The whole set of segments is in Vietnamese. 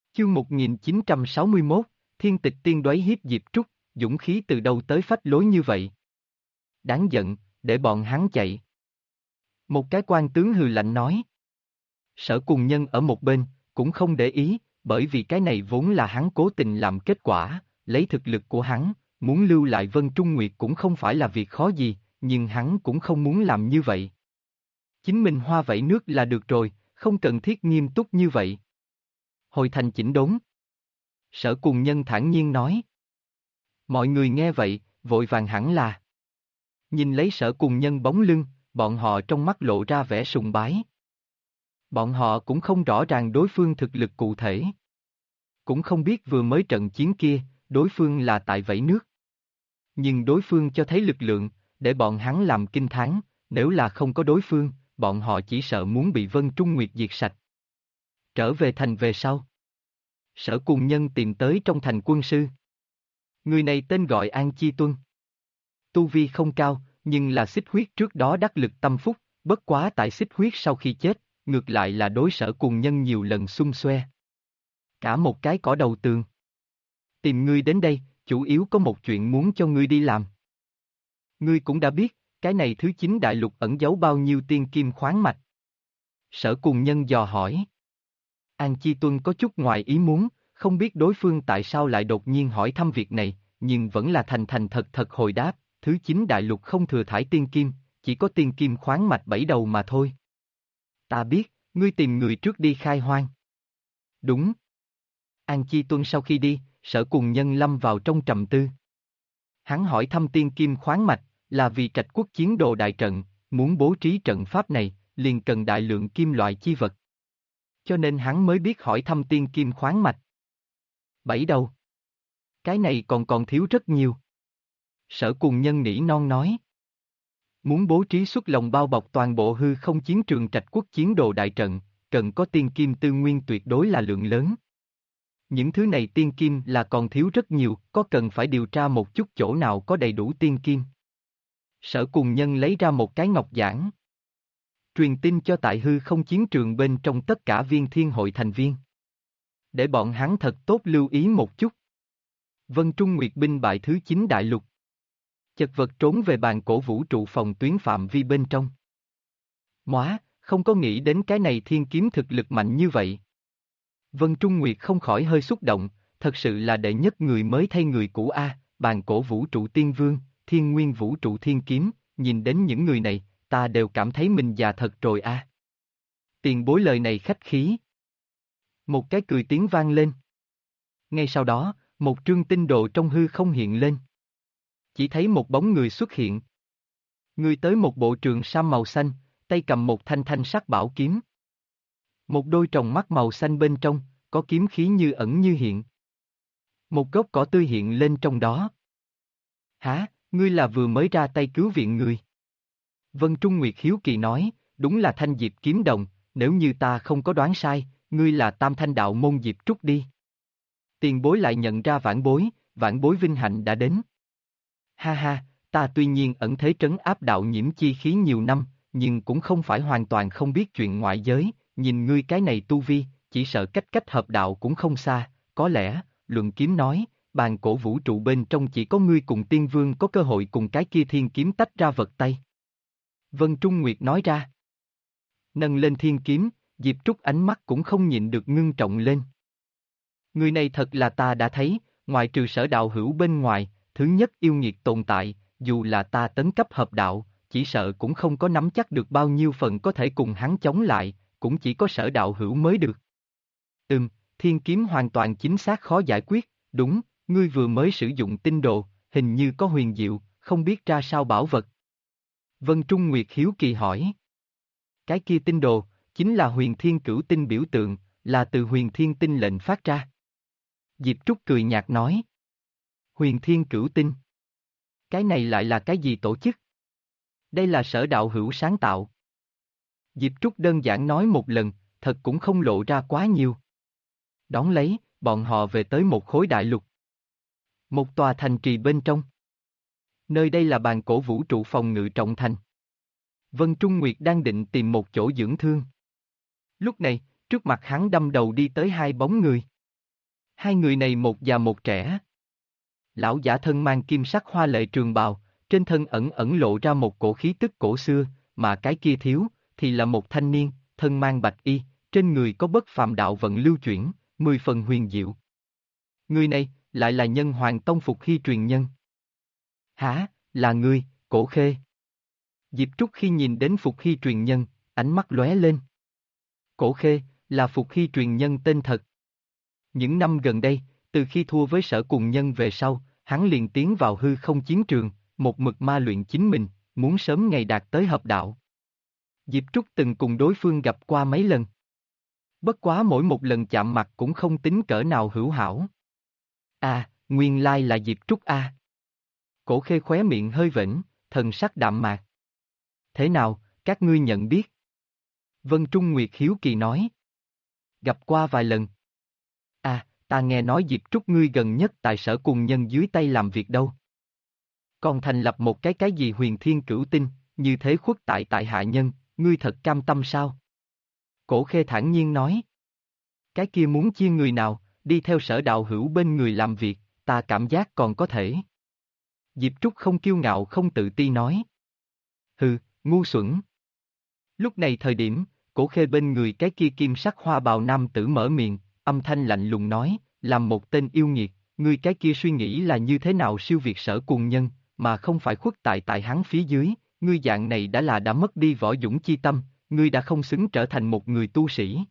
Chương 1961, Thiên Tịch Tiên Đoái hiếp Diệp Trúc, dũng khí từ đâu tới phách lối như vậy? Đáng giận, để bọn hắn chạy. Một cái quan tướng hừ lạnh nói. Sở Cùng Nhân ở một bên, cũng không để ý, bởi vì cái này vốn là hắn cố tình làm kết quả, lấy thực lực của hắn, muốn lưu lại Vân Trung Nguyệt cũng không phải là việc khó gì, nhưng hắn cũng không muốn làm như vậy. Chính mình hoa vẩy nước là được rồi, không cần thiết nghiêm túc như vậy. Hồi thành chỉnh đốn. Sở Cùng Nhân thản nhiên nói. Mọi người nghe vậy, vội vàng hẳn là. Nhìn lấy Sở Cùng Nhân bóng lưng, bọn họ trong mắt lộ ra vẻ sùng bái. Bọn họ cũng không rõ ràng đối phương thực lực cụ thể. Cũng không biết vừa mới trận chiến kia, đối phương là tại vẩy nước. Nhưng đối phương cho thấy lực lượng, để bọn hắn làm kinh thán, nếu là không có đối phương, bọn họ chỉ sợ muốn bị Vân Trung Nguyệt diệt sạch. Trở về thành về sau. Sở Cùng Nhân tìm tới trong thành quân sư. Người này tên gọi An Chi Tuân. Tu vi không cao, nhưng là xích huyết trước đó đắc lực tâm phúc, bất quá tại xích huyết sau khi chết, ngược lại là đối Sở Cùng Nhân nhiều lần xung xoe. Cả một cái cỏ đầu tường. Tìm ngươi đến đây, chủ yếu có một chuyện muốn cho ngươi đi làm. Ngươi cũng đã biết, cái này thứ 9 đại lục ẩn giấu bao nhiêu tiên kim khoáng mạch. Sở Cùng Nhân dò hỏi. An Chi Tuân có chút ngoài ý muốn, không biết đối phương tại sao lại đột nhiên hỏi thăm việc này, nhưng vẫn là thành thành thật thật hồi đáp, thứ 9 đại lục không thừa thải tiên kim, chỉ có tiên kim khoáng mạch 7 đầu mà thôi. Ta biết, ngươi tìm người trước đi khai hoang. Đúng. An Chi Tuân sau khi đi, Sở Cùng Nhân lâm vào trong trầm tư. Hắn hỏi thăm tiên kim khoáng mạch, là vì Trạch Quốc chiến đồ đại trận, muốn bố trí trận pháp này, liền cần đại lượng kim loại chi vật. Cho nên hắn mới biết hỏi thăm tiên kim khoáng mạch. 7 đầu. Cái này còn thiếu rất nhiều. Sở Cùng Nhân nỉ non nói. Muốn bố trí xuất lồng bao bọc toàn bộ hư không chiến trường Trạch Quốc chiến đồ đại trận, cần có tiên kim tư nguyên tuyệt đối là lượng lớn. Những thứ này tiên kim là còn thiếu rất nhiều, có cần phải điều tra một chút chỗ nào có đầy đủ tiên kim. Sở Cùng Nhân lấy ra một cái ngọc giản. Truyền tin cho tại hư không chiến trường bên trong tất cả viên thiên hội thành viên. Để bọn hắn thật tốt lưu ý một chút. Vân Trung Nguyệt binh bại thứ 9 đại lục. Chật vật trốn về bàn cổ vũ trụ phòng tuyến phạm vi bên trong. Móa, không có nghĩ đến cái này thiên kiếm thực lực mạnh như vậy. Vân Trung Nguyệt không khỏi hơi xúc động, thật sự là đệ nhất người mới thay người cũ A, bàn cổ vũ trụ tiên vương, thiên nguyên vũ trụ thiên kiếm, nhìn đến những người này, ta đều cảm thấy mình già thật rồi A. Tiền bối lời này khách khí. Một cái cười tiếng vang lên. Ngay sau đó, một trương tinh đồ trong hư không hiện lên. Chỉ thấy một bóng người xuất hiện. Người tới một bộ trường sam màu xanh, tay cầm một thanh thanh sắc bảo kiếm. Một đôi tròng mắt màu xanh bên trong, có kiếm khí như ẩn như hiện. Một gốc cỏ tươi hiện lên trong đó. Hả, ngươi là vừa mới ra tay cứu viện người. Vân Trung Nguyệt hiếu kỳ nói, đúng là Thanh Diệp kiếm đồng, nếu như ta không có đoán sai, ngươi là Tam Thanh đạo môn Diệp Trúc đi. Tiền bối lại nhận ra vãn bối vinh hạnh đã đến. Ha ha, ta tuy nhiên ẩn thế trấn áp đạo nhiễm chi khí nhiều năm, nhưng cũng không phải hoàn toàn không biết chuyện ngoại giới, nhìn ngươi cái này tu vi, chỉ sợ cách hợp đạo cũng không xa, có lẽ, luận kiếm nói, bàn cổ vũ trụ bên trong chỉ có ngươi cùng tiên vương có cơ hội cùng cái kia thiên kiếm tách ra vật tay. Vân Trung Nguyệt nói ra. Nâng lên thiên kiếm, Diệp Trúc ánh mắt cũng không nhịn được ngưng trọng lên. Người này thật là ta đã thấy, ngoài trừ Sở đạo hữu bên ngoài, thứ nhất yêu nghiệt tồn tại, dù là ta tấn cấp hợp đạo, chỉ sợ cũng không có nắm chắc được bao nhiêu phần có thể cùng hắn chống lại, cũng chỉ có Sở đạo hữu mới được. Thiên kiếm hoàn toàn chính xác khó giải quyết, đúng, ngươi vừa mới sử dụng tinh đồ, hình như có huyền diệu, không biết ra sao bảo vật. Vân Trung Nguyệt hiếu kỳ hỏi. Cái kia tinh đồ, chính là huyền thiên cửu tinh biểu tượng, là từ huyền thiên tinh lệnh phát ra. Diệp Trúc cười nhạt nói. Huyền thiên cửu tinh. Cái này lại là cái gì tổ chức? Đây là Sở đạo hữu sáng tạo. Diệp Trúc đơn giản nói một lần, thật cũng không lộ ra quá nhiều. Đón lấy, bọn họ về tới một khối đại lục. Một tòa thành trì bên trong. Nơi đây là bàn cổ vũ trụ phòng ngự trọng thành. Vân Trung Nguyệt đang định tìm một chỗ dưỡng thương. Lúc này, trước mặt hắn đâm đầu đi tới hai bóng người. Hai người này một già một trẻ. Lão giả thân mang kim sắc hoa lệ trường bào, trên thân ẩn ẩn lộ ra một cổ khí tức cổ xưa, mà cái kia thiếu, thì là một thanh niên, thân mang bạch y, trên người có bất phàm đạo vận lưu chuyển, 10 phần huyền diệu. Người này, lại là Nhân Hoàng Tông Phục Hy truyền nhân. Hả, là ngươi, Cổ Khê. Diệp Trúc khi nhìn đến Phục Hy truyền nhân, ánh mắt lóe lên. Cổ Khê, là Phục Hy truyền nhân tên thật. Những năm gần đây, từ khi thua với Sở Cùng Nhân về sau, hắn liền tiến vào hư không chiến trường, một mực ma luyện chính mình, muốn sớm ngày đạt tới hợp đạo. Diệp Trúc từng cùng đối phương gặp qua mấy lần. Bất quá mỗi một lần chạm mặt cũng không tính cỡ nào hữu hảo. À, nguyên lai là Diệp Trúc a. Cổ Khê khóe miệng hơi vểnh, thần sắc đạm mạc. Thế nào, các ngươi nhận biết? Vân Trung Nguyệt hiếu kỳ nói. Gặp qua vài lần. À, ta nghe nói Diệp Trúc ngươi gần nhất tại Sở Cùng Nhân dưới tay làm việc đâu. Còn thành lập một cái gì Huyền Thiên Cửu Tinh, như thế khuất tại hạ nhân, ngươi thật cam tâm sao? Cổ Khê thản nhiên nói. Cái kia muốn chia người nào, đi theo Sở đạo hữu bên người làm việc, ta cảm giác còn có thể. Diệp Trúc không kiêu ngạo không tự ti nói. Hừ, ngu xuẩn. Lúc này thời điểm, Cổ Khê bên người cái kia kim sắc hoa bào nam tử mở miệng, âm thanh lạnh lùng nói, làm một tên yêu nghiệt, ngươi cái kia suy nghĩ là như thế nào siêu việt Sở Cùng Nhân, mà không phải khuất tại hắn phía dưới, ngươi dạng này đã mất đi võ dũng chi tâm, ngươi đã không xứng trở thành một người tu sĩ.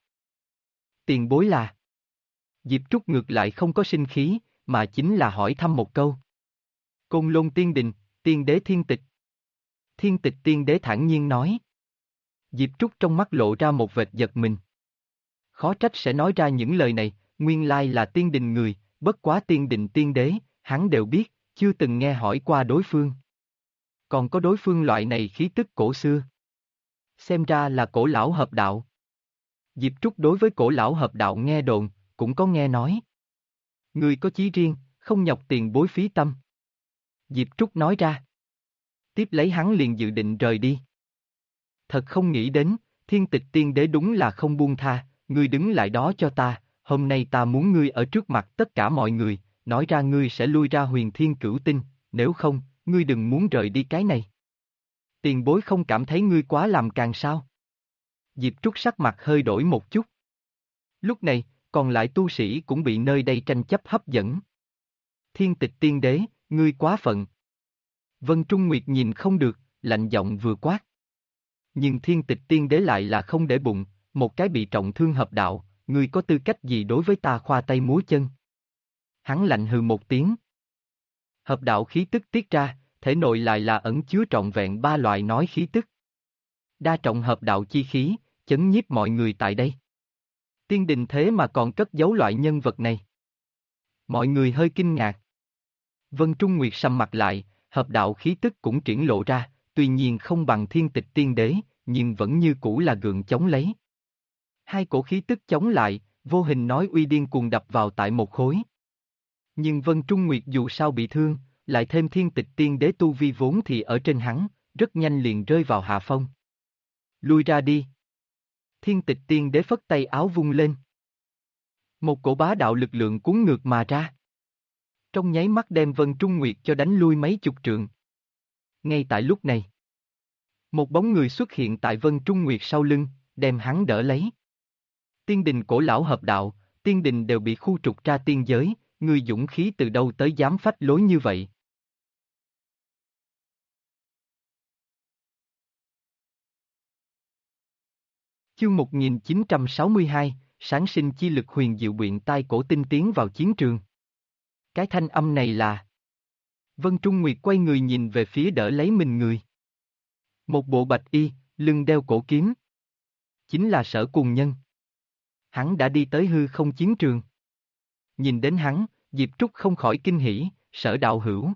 Tiền bối là. Diệp Trúc ngược lại không có sinh khí, mà chính là hỏi thăm một câu. Côn Lôn Tiên Đình, Tiên Đế Thiên Tịch. Thiên Tịch Tiên Đế thản nhiên nói. Diệp Trúc trong mắt lộ ra một vệt giật mình. Khó trách sẽ nói ra những lời này, nguyên lai là tiên đình người, bất quá tiên đình tiên đế, hắn đều biết, chưa từng nghe hỏi qua đối phương. Còn có đối phương loại này khí tức cổ xưa. Xem ra là cổ lão hợp đạo. Diệp Trúc đối với cổ lão hợp đạo nghe đồn, cũng có nghe nói. Người có chí riêng, không nhọc tiền bối phí tâm. Diệp Trúc nói ra. Tiếp lấy hắn liền dự định rời đi. Thật không nghĩ đến, Thiên Tịch Tiên Đế đúng là không buông tha, ngươi đứng lại đó cho ta, hôm nay ta muốn ngươi ở trước mặt tất cả mọi người, nói ra ngươi sẽ lui ra Huyền Thiên Cửu Tinh, nếu không, ngươi đừng muốn rời đi cái này. Tiền bối không cảm thấy ngươi quá làm càng sao? Diệp Trúc sắc mặt hơi đổi một chút. Lúc này, còn lại tu sĩ cũng bị nơi đây tranh chấp hấp dẫn. Thiên Tịch Tiên Đế, ngươi quá phận. Vân Trung Nguyệt nhìn không được, lạnh giọng vừa quát. Nhưng Thiên Tịch Tiên Đế lại là không để bụng, một cái bị trọng thương hợp đạo, ngươi có tư cách gì đối với ta khoa tay múa chân? Hắn lạnh hừ một tiếng. Hợp đạo khí tức tiết ra, thể nội lại là ẩn chứa trọn vẹn 3 loại nói khí tức. Đa trọng hợp đạo chi khí, chấn nhiếp mọi người tại đây. Tiên đình thế mà còn cất giấu loại nhân vật này. Mọi người hơi kinh ngạc. Vân Trung Nguyệt sầm mặt lại, hợp đạo khí tức cũng triển lộ ra, tuy nhiên không bằng Thiên Tịch Tiên Đế, nhưng vẫn như cũ là gượng chống lấy. Hai cổ khí tức chống lại, vô hình nói uy điên cuồng đập vào tại một khối. Nhưng Vân Trung Nguyệt dù sao bị thương, lại thêm Thiên Tịch Tiên Đế tu vi vốn thì ở trên hắn, rất nhanh liền rơi vào hạ phong. Lui ra đi. Thiên Tịch Tiên Đế phất tay áo vung lên. Một cổ bá đạo lực lượng cuốn ngược mà ra. Trong nháy mắt đem Vân Trung Nguyệt cho đánh lui mấy chục trượng. Ngay tại lúc này, một bóng người xuất hiện tại Vân Trung Nguyệt sau lưng, đem hắn đỡ lấy. Tiên đình cổ lão hợp đạo, tiên đình đều bị khu trục ra tiên giới, ngươi dũng khí từ đâu tới dám phách lối như vậy? Chương 1962, sáng sinh chi lực huyền diệu biện tai cổ tinh tiến vào chiến trường. Cái thanh âm này là... Vân Trung Nguyệt quay người nhìn về phía đỡ lấy mình người. Một bộ bạch y, lưng đeo cổ kiếm. Chính là Sở Cùng Nhân. Hắn đã đi tới hư không chiến trường. Nhìn đến hắn, Diệp Trúc không khỏi kinh hỉ, Sở đạo hữu.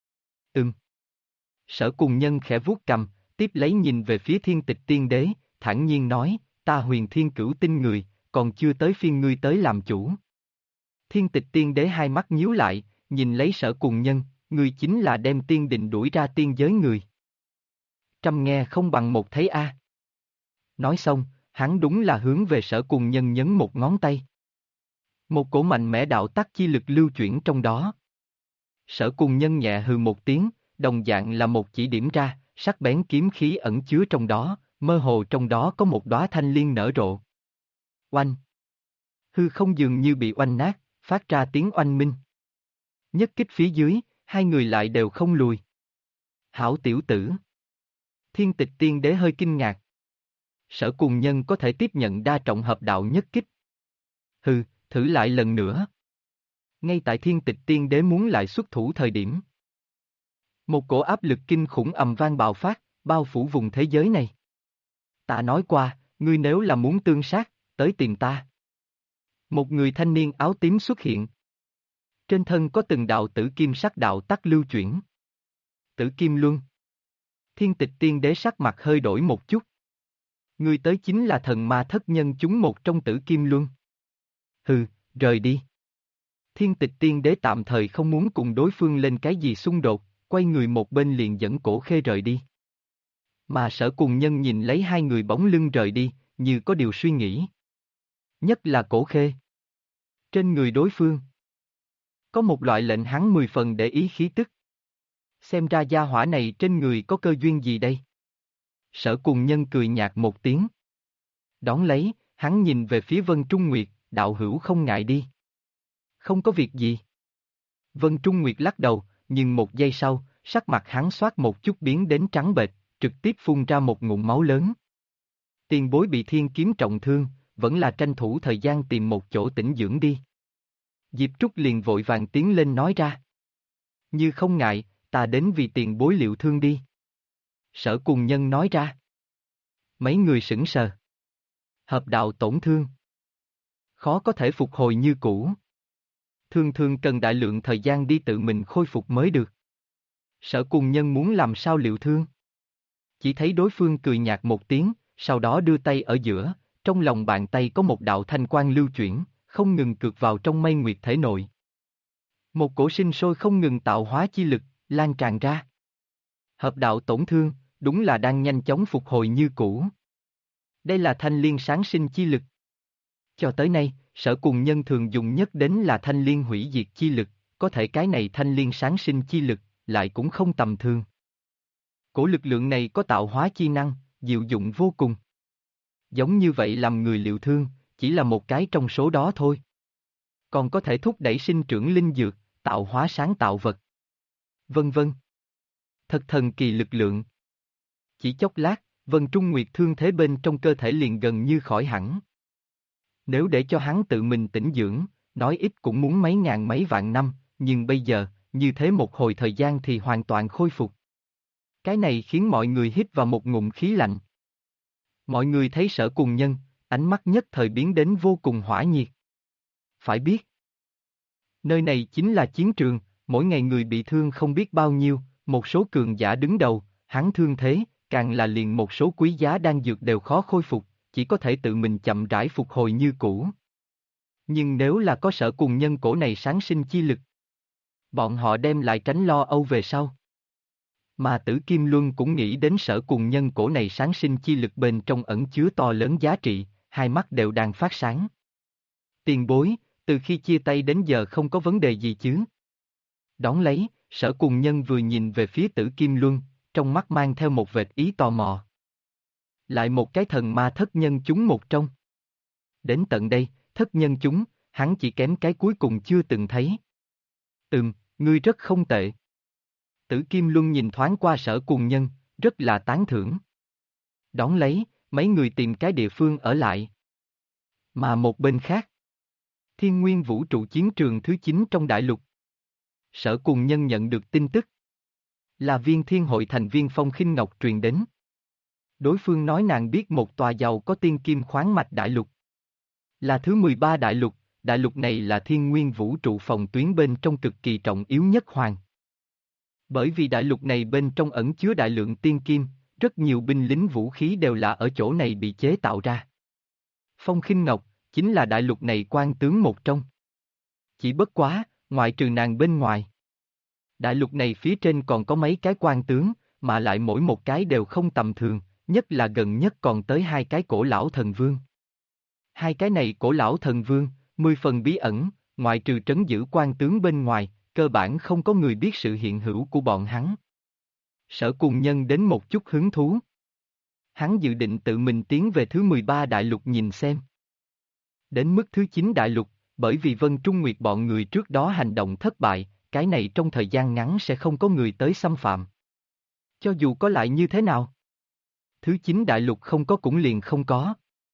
Sở Cùng Nhân khẽ vuốt cằm, tiếp lấy nhìn về phía Thiên Tịch Tiên Đế, thản nhiên nói, ta Huyền Thiên Cửu Tinh người, còn chưa tới phiên ngươi tới làm chủ. Thiên Tịch Tiên Đế hai mắt nhíu lại, nhìn lấy Sở Cùng Nhân, ngươi chính là đem tiên định đuổi ra tiên giới người. Trăm nghe không bằng một thấy a. Nói xong, hắn đúng là hướng về Sở Cùng Nhân nhấn một ngón tay. Một cổ mạnh mẽ đạo tắc chi lực lưu chuyển trong đó. Sở Cùng Nhân nhẹ hừ một tiếng, đồng dạng là một chỉ điểm ra, sắc bén kiếm khí ẩn chứa trong đó, mơ hồ trong đó có một đóa thanh liên nở rộ. Oanh! Hư không dường như bị oanh nát, phát ra tiếng oanh minh. Nhất kích phía dưới, hai người lại đều không lùi. Hảo tiểu tử! Thiên Tịch Tiên Đế hơi kinh ngạc. Sở Cùng Nhân có thể tiếp nhận đa trọng hợp đạo nhất kích. Hừ, thử lại lần nữa. Ngay tại Thiên Tịch Tiên Đế muốn lại xuất thủ thời điểm. Một cổ áp lực kinh khủng ầm vang bạo phát, bao phủ vùng thế giới này. Ta nói qua, ngươi nếu là muốn tương sát, tới tìm ta. Một người thanh niên áo tím xuất hiện. Trên thân có từng đạo tử kim sắc đạo tắc lưu chuyển. Tử kim luân. Thiên Tịch Tiên Đế sắc mặt hơi đổi một chút. Ngươi tới chính là thần ma thất nhân chúng một trong tử kim luân. Hừ, rời đi. Thiên Tịch Tiên Đế tạm thời không muốn cùng đối phương lên cái gì xung đột, quay người một bên liền dẫn Cổ Khê rời đi. Mà Sở Cùng Nhân nhìn lấy hai người bóng lưng rời đi, như có điều suy nghĩ. Nhất là Cổ Khê. Trên người đối phương có một loại lệnh hắn 10 phần để ý khí tức. Xem ra gia hỏa này trên người có cơ duyên gì đây? Sở Cùng Nhân cười nhạt một tiếng. Đón lấy, hắn nhìn về phía Vân Trung Nguyệt, đạo hữu không ngại đi. Không có việc gì. Vân Trung Nguyệt lắc đầu, nhưng một giây sau, sắc mặt hắn xoát một chút biến đến trắng bệch, trực tiếp phun ra một ngụm máu lớn. Tiền bối bị thiên kiếm trọng thương, vẫn là tranh thủ thời gian tìm một chỗ tĩnh dưỡng đi. Diệp Trúc liền vội vàng tiến lên nói ra. Như không ngại, ta đến vì tiền bối liệu thương đi. Sở Cùng Nhân nói ra. Mấy người sững sờ. Hợp đạo tổn thương. Khó có thể phục hồi như cũ. Thường thường cần đại lượng thời gian đi tự mình khôi phục mới được. Sở Cùng Nhân muốn làm sao liệu thương? Chỉ thấy đối phương cười nhạt một tiếng, sau đó đưa tay ở giữa, trong lòng bàn tay có một đạo thanh quang lưu chuyển, không ngừng cược vào trong mây nguyệt thể nội. Một cổ sinh sôi không ngừng tạo hóa chi lực, lan tràn ra. Hợp đạo tổn thương, đúng là đang nhanh chóng phục hồi như cũ. Đây là thanh liên sáng sinh chi lực. Cho tới nay, Sở Cùng Nhân thường dùng nhất đến là thanh liên hủy diệt chi lực, có thể cái này thanh liên sáng sinh chi lực, lại cũng không tầm thường. Cổ lực lượng này có tạo hóa chi năng, diệu dụng vô cùng. Giống như vậy làm người liệu thương, chỉ là một cái trong số đó thôi. Còn có thể thúc đẩy sinh trưởng linh dược, tạo hóa sáng tạo vật. Vân vân. Thật thần kỳ lực lượng. Chỉ chốc lát, Vân Trung Nguyệt thương thế bên trong cơ thể liền gần như khỏi hẳn. Nếu để cho hắn tự mình tĩnh dưỡng, nói ít cũng muốn mấy ngàn mấy vạn năm, nhưng bây giờ, như thế một hồi thời gian thì hoàn toàn khôi phục. Cái này khiến mọi người hít vào một ngụm khí lạnh. Mọi người thấy Sở Cùng Nhân, ánh mắt nhất thời biến đến vô cùng hỏa nhiệt. Phải biết, nơi này chính là chiến trường, mỗi ngày người bị thương không biết bao nhiêu, một số cường giả đứng đầu, hắn thương thế, càng là liền một số quý giá đan dược đều khó khôi phục, chỉ có thể tự mình chậm rãi phục hồi như cũ. Nhưng nếu là có Sở Cùng Nhân cổ này sáng sinh chi lực, bọn họ đem lại tránh lo âu về sau. Mà Tử Kim Luân cũng nghĩ đến Sở Cùng Nhân cổ này sáng sinh chi lực bên trong ẩn chứa to lớn giá trị, hai mắt đều đang phát sáng. Tiền bối, từ khi chia tay đến giờ không có vấn đề gì chứ? Đón lấy, Sở Cùng Nhân vừa nhìn về phía Tử Kim Luân, trong mắt mang theo một vệt ý tò mò. Lại một cái thần ma thất nhân chúng một trong. Đến tận đây, thất nhân chúng, hắn chỉ kém cái cuối cùng chưa từng thấy. Ngươi rất không tệ. Tử Kim Luân nhìn thoáng qua Sở Cùng Nhân, rất là tán thưởng. Đón lấy, mấy người tìm cái địa phương ở lại. Mà một bên khác, Thiên Nguyên Vũ trụ chiến trường thứ 9 trong đại lục. Sở Cùng Nhân nhận được tin tức. Là Viên Thiên Hội thành viên Phong Khinh Ngọc truyền đến. Đối phương nói nàng biết một tòa giàu có tiên kim khoáng mạch đại lục. Là thứ 13 đại lục này là Thiên Nguyên Vũ trụ phòng tuyến bên trong cực kỳ trọng yếu nhất hoàng. Bởi vì đại lục này bên trong ẩn chứa đại lượng tiên kim, rất nhiều binh lính vũ khí đều là ở chỗ này bị chế tạo ra. Phong Khinh Ngọc, chính là đại lục này quan tướng một trong. Chỉ bất quá, ngoại trừ nàng bên ngoài. Đại lục này phía trên còn có mấy cái quan tướng, mà lại mỗi một cái đều không tầm thường, nhất là gần nhất còn tới hai cái cổ lão thần vương. Hai cái này cổ lão thần vương, 10 phần bí ẩn, ngoại trừ trấn giữ quan tướng bên ngoài, cơ bản không có người biết sự hiện hữu của bọn hắn. Sở Cùng Nhân đến một chút hứng thú. Hắn dự định tự mình tiến về thứ 13 đại lục nhìn xem. Đến mức thứ 9 đại lục, bởi vì Vân Trung Nguyệt bọn người trước đó hành động thất bại, cái này trong thời gian ngắn sẽ không có người tới xâm phạm. Cho dù có lại như thế nào. Thứ 9 đại lục không có cũng liền không có.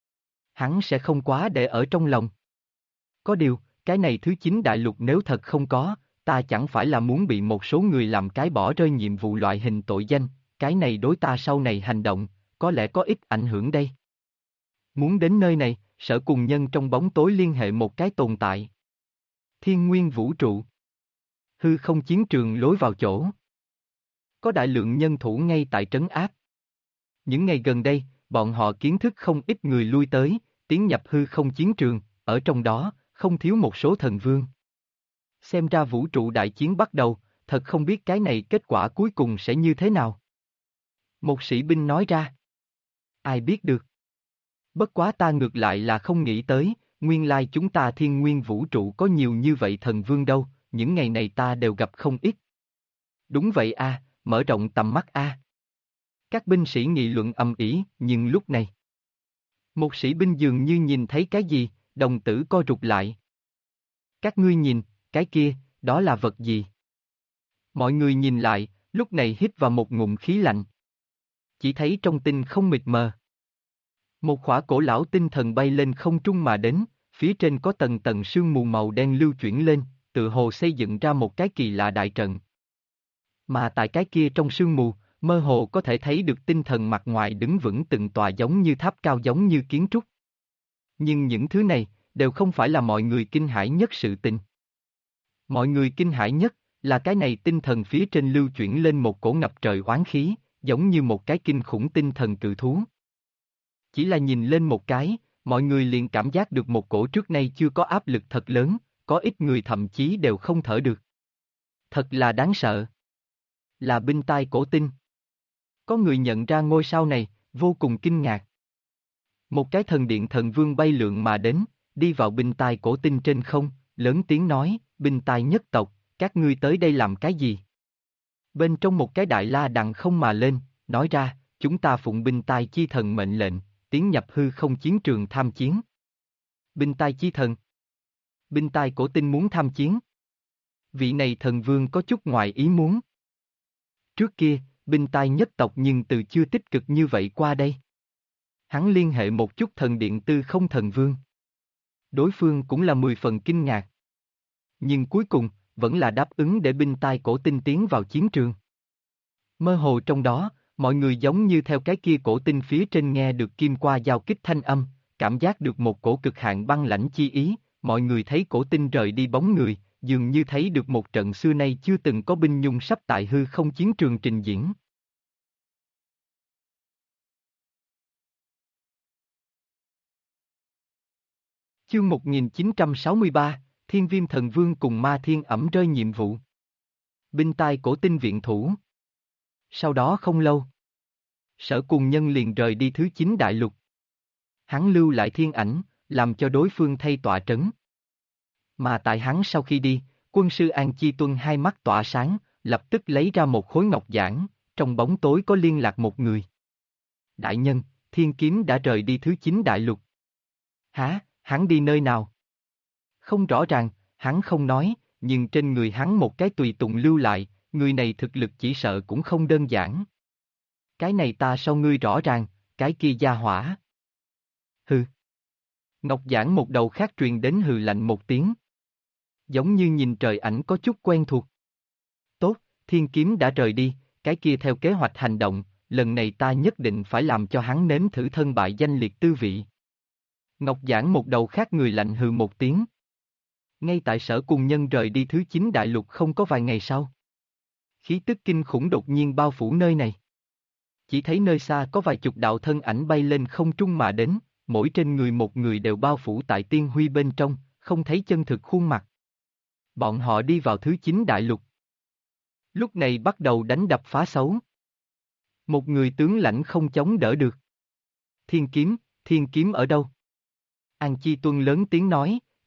Hắn sẽ không quá để ở trong lòng. Có điều, cái này thứ 9 đại lục nếu thật không có, ta chẳng phải là muốn bị một số người làm cái bỏ rơi nhiệm vụ loại hình tội danh, cái này đối ta sau này hành động, có lẽ có ít ảnh hưởng đây. Muốn đến nơi này, Sở Cùng Nhân trong bóng tối liên hệ một cái tồn tại. Thiên nguyên vũ trụ. Hư không chiến trường lối vào chỗ. Có đại lượng nhân thủ ngay tại trấn áp. Những ngày gần đây, bọn họ kiến thức không ít người lui tới, tiến nhập hư không chiến trường, ở trong đó, không thiếu một số thần vương. Xem ra vũ trụ đại chiến bắt đầu, thật không biết cái này kết quả cuối cùng sẽ như thế nào. Một sĩ binh nói ra. Ai biết được. Bất quá ta ngược lại là không nghĩ tới, nguyên lai chúng ta thiên nguyên vũ trụ có nhiều như vậy thần vương đâu, những ngày này ta đều gặp không ít. Đúng vậy a, mở rộng tầm mắt a. Các binh sĩ nghị luận ầm ĩ, nhưng lúc này, một sĩ binh dường như nhìn thấy cái gì, đồng tử co rụt lại. Các ngươi nhìn, cái kia, đó là vật gì? Mọi người nhìn lại, lúc này hít vào một ngụm khí lạnh. Chỉ thấy trong tinh không mịt mờ. Một khỏa cổ lão tinh thần bay lên không trung mà đến, phía trên có tầng tầng sương mù màu đen lưu chuyển lên, tự hồ xây dựng ra một cái kỳ lạ đại trận. Mà tại cái kia trong sương mù, mơ hồ có thể thấy được tinh thần mặt ngoài đứng vững từng tòa giống như tháp cao giống như kiến trúc. Nhưng những thứ này, đều không phải là mọi người kinh hãi nhất sự tình. Mọi người kinh hãi nhất, là cái này tinh thần phía trên lưu chuyển lên một cổ ngập trời oán khí, giống như một cái kinh khủng tinh thần cự thú. Chỉ là nhìn lên một cái, mọi người liền cảm giác được một cổ trước nay chưa có áp lực thật lớn, có ít người thậm chí đều không thở được. Thật là đáng sợ. Là binh tai cổ tinh. Có người nhận ra ngôi sao này, vô cùng kinh ngạc. Một cái thần điện thần vương bay lượn mà đến, đi vào binh tai cổ tinh trên không, lớn tiếng nói, binh tai nhất tộc, các ngươi tới đây làm cái gì? Bên trong một cái đại la đằng không mà lên, nói ra, chúng ta phụng binh tai chi thần mệnh lệnh, tiến nhập hư không chiến trường tham chiến. Binh tai chi thần. Binh tai cổ tinh muốn tham chiến. Vị này thần vương có chút ngoài ý muốn. Trước kia, binh tai nhất tộc nhưng từ chưa tích cực như vậy qua đây. Hắn liên hệ một chút thần điện tư không thần vương. Đối phương cũng là 10 phần kinh ngạc. Nhưng cuối cùng, vẫn là đáp ứng để binh tai cổ tinh tiến vào chiến trường. Mơ hồ trong đó, mọi người giống như theo cái kia cổ tinh phía trên nghe được kim qua giao kích thanh âm, cảm giác được một cổ cực hạn băng lãnh chi ý, mọi người thấy cổ tinh rời đi bóng người, dường như thấy được một trận xưa nay chưa từng có binh nhung sắp tại hư không chiến trường trình diễn. Chương 1963, Thiên Viêm Thần Vương cùng Ma Thiên ẩm rơi nhiệm vụ. Binh tai cổ tinh viện thủ. Sau đó không lâu, Sở Cùng Nhân liền rời đi thứ 9 đại lục. Hắn lưu lại thiên ảnh, làm cho đối phương thay tọa trấn. Mà tại hắn sau khi đi, quân sư An Chi Tuân hai mắt tỏa sáng, lập tức lấy ra một khối ngọc giản, trong bóng tối có liên lạc một người. Đại nhân, Thiên Kiếm đã rời đi thứ 9 đại lục. Hả, hắn đi nơi nào? Không rõ ràng, hắn không nói, nhưng trên người hắn một cái tùy tùng lưu lại, người này thực lực chỉ sợ cũng không đơn giản. Cái này ta sao ngươi rõ ràng, cái kia gia hỏa. Hừ. Ngọc giản một đầu khác truyền đến hừ lạnh một tiếng. Giống như nhìn trời ảnh có chút quen thuộc. Tốt, Thiên Kiếm đã rời đi, cái kia theo kế hoạch hành động, lần này ta nhất định phải làm cho hắn nếm thử thân bại danh liệt tư vị. Ngọc giản một đầu khác người lạnh hừ một tiếng. Ngay tại Sở Cùng Nhân rời đi thứ 9 đại lục không có vài ngày sau. Khí tức kinh khủng đột nhiên bao phủ nơi này. Chỉ thấy nơi xa có vài chục đạo thân ảnh bay lên không trung mà đến, mỗi trên người một người đều bao phủ tại tiên huy bên trong, không thấy chân thực khuôn mặt. Bọn họ đi vào thứ 9 đại lục. Lúc này bắt đầu đánh đập phá xấu. Một người tướng lãnh không chống đỡ được. Thiên Kiếm ở đâu? An Chi Tuân lớn tiếng nói,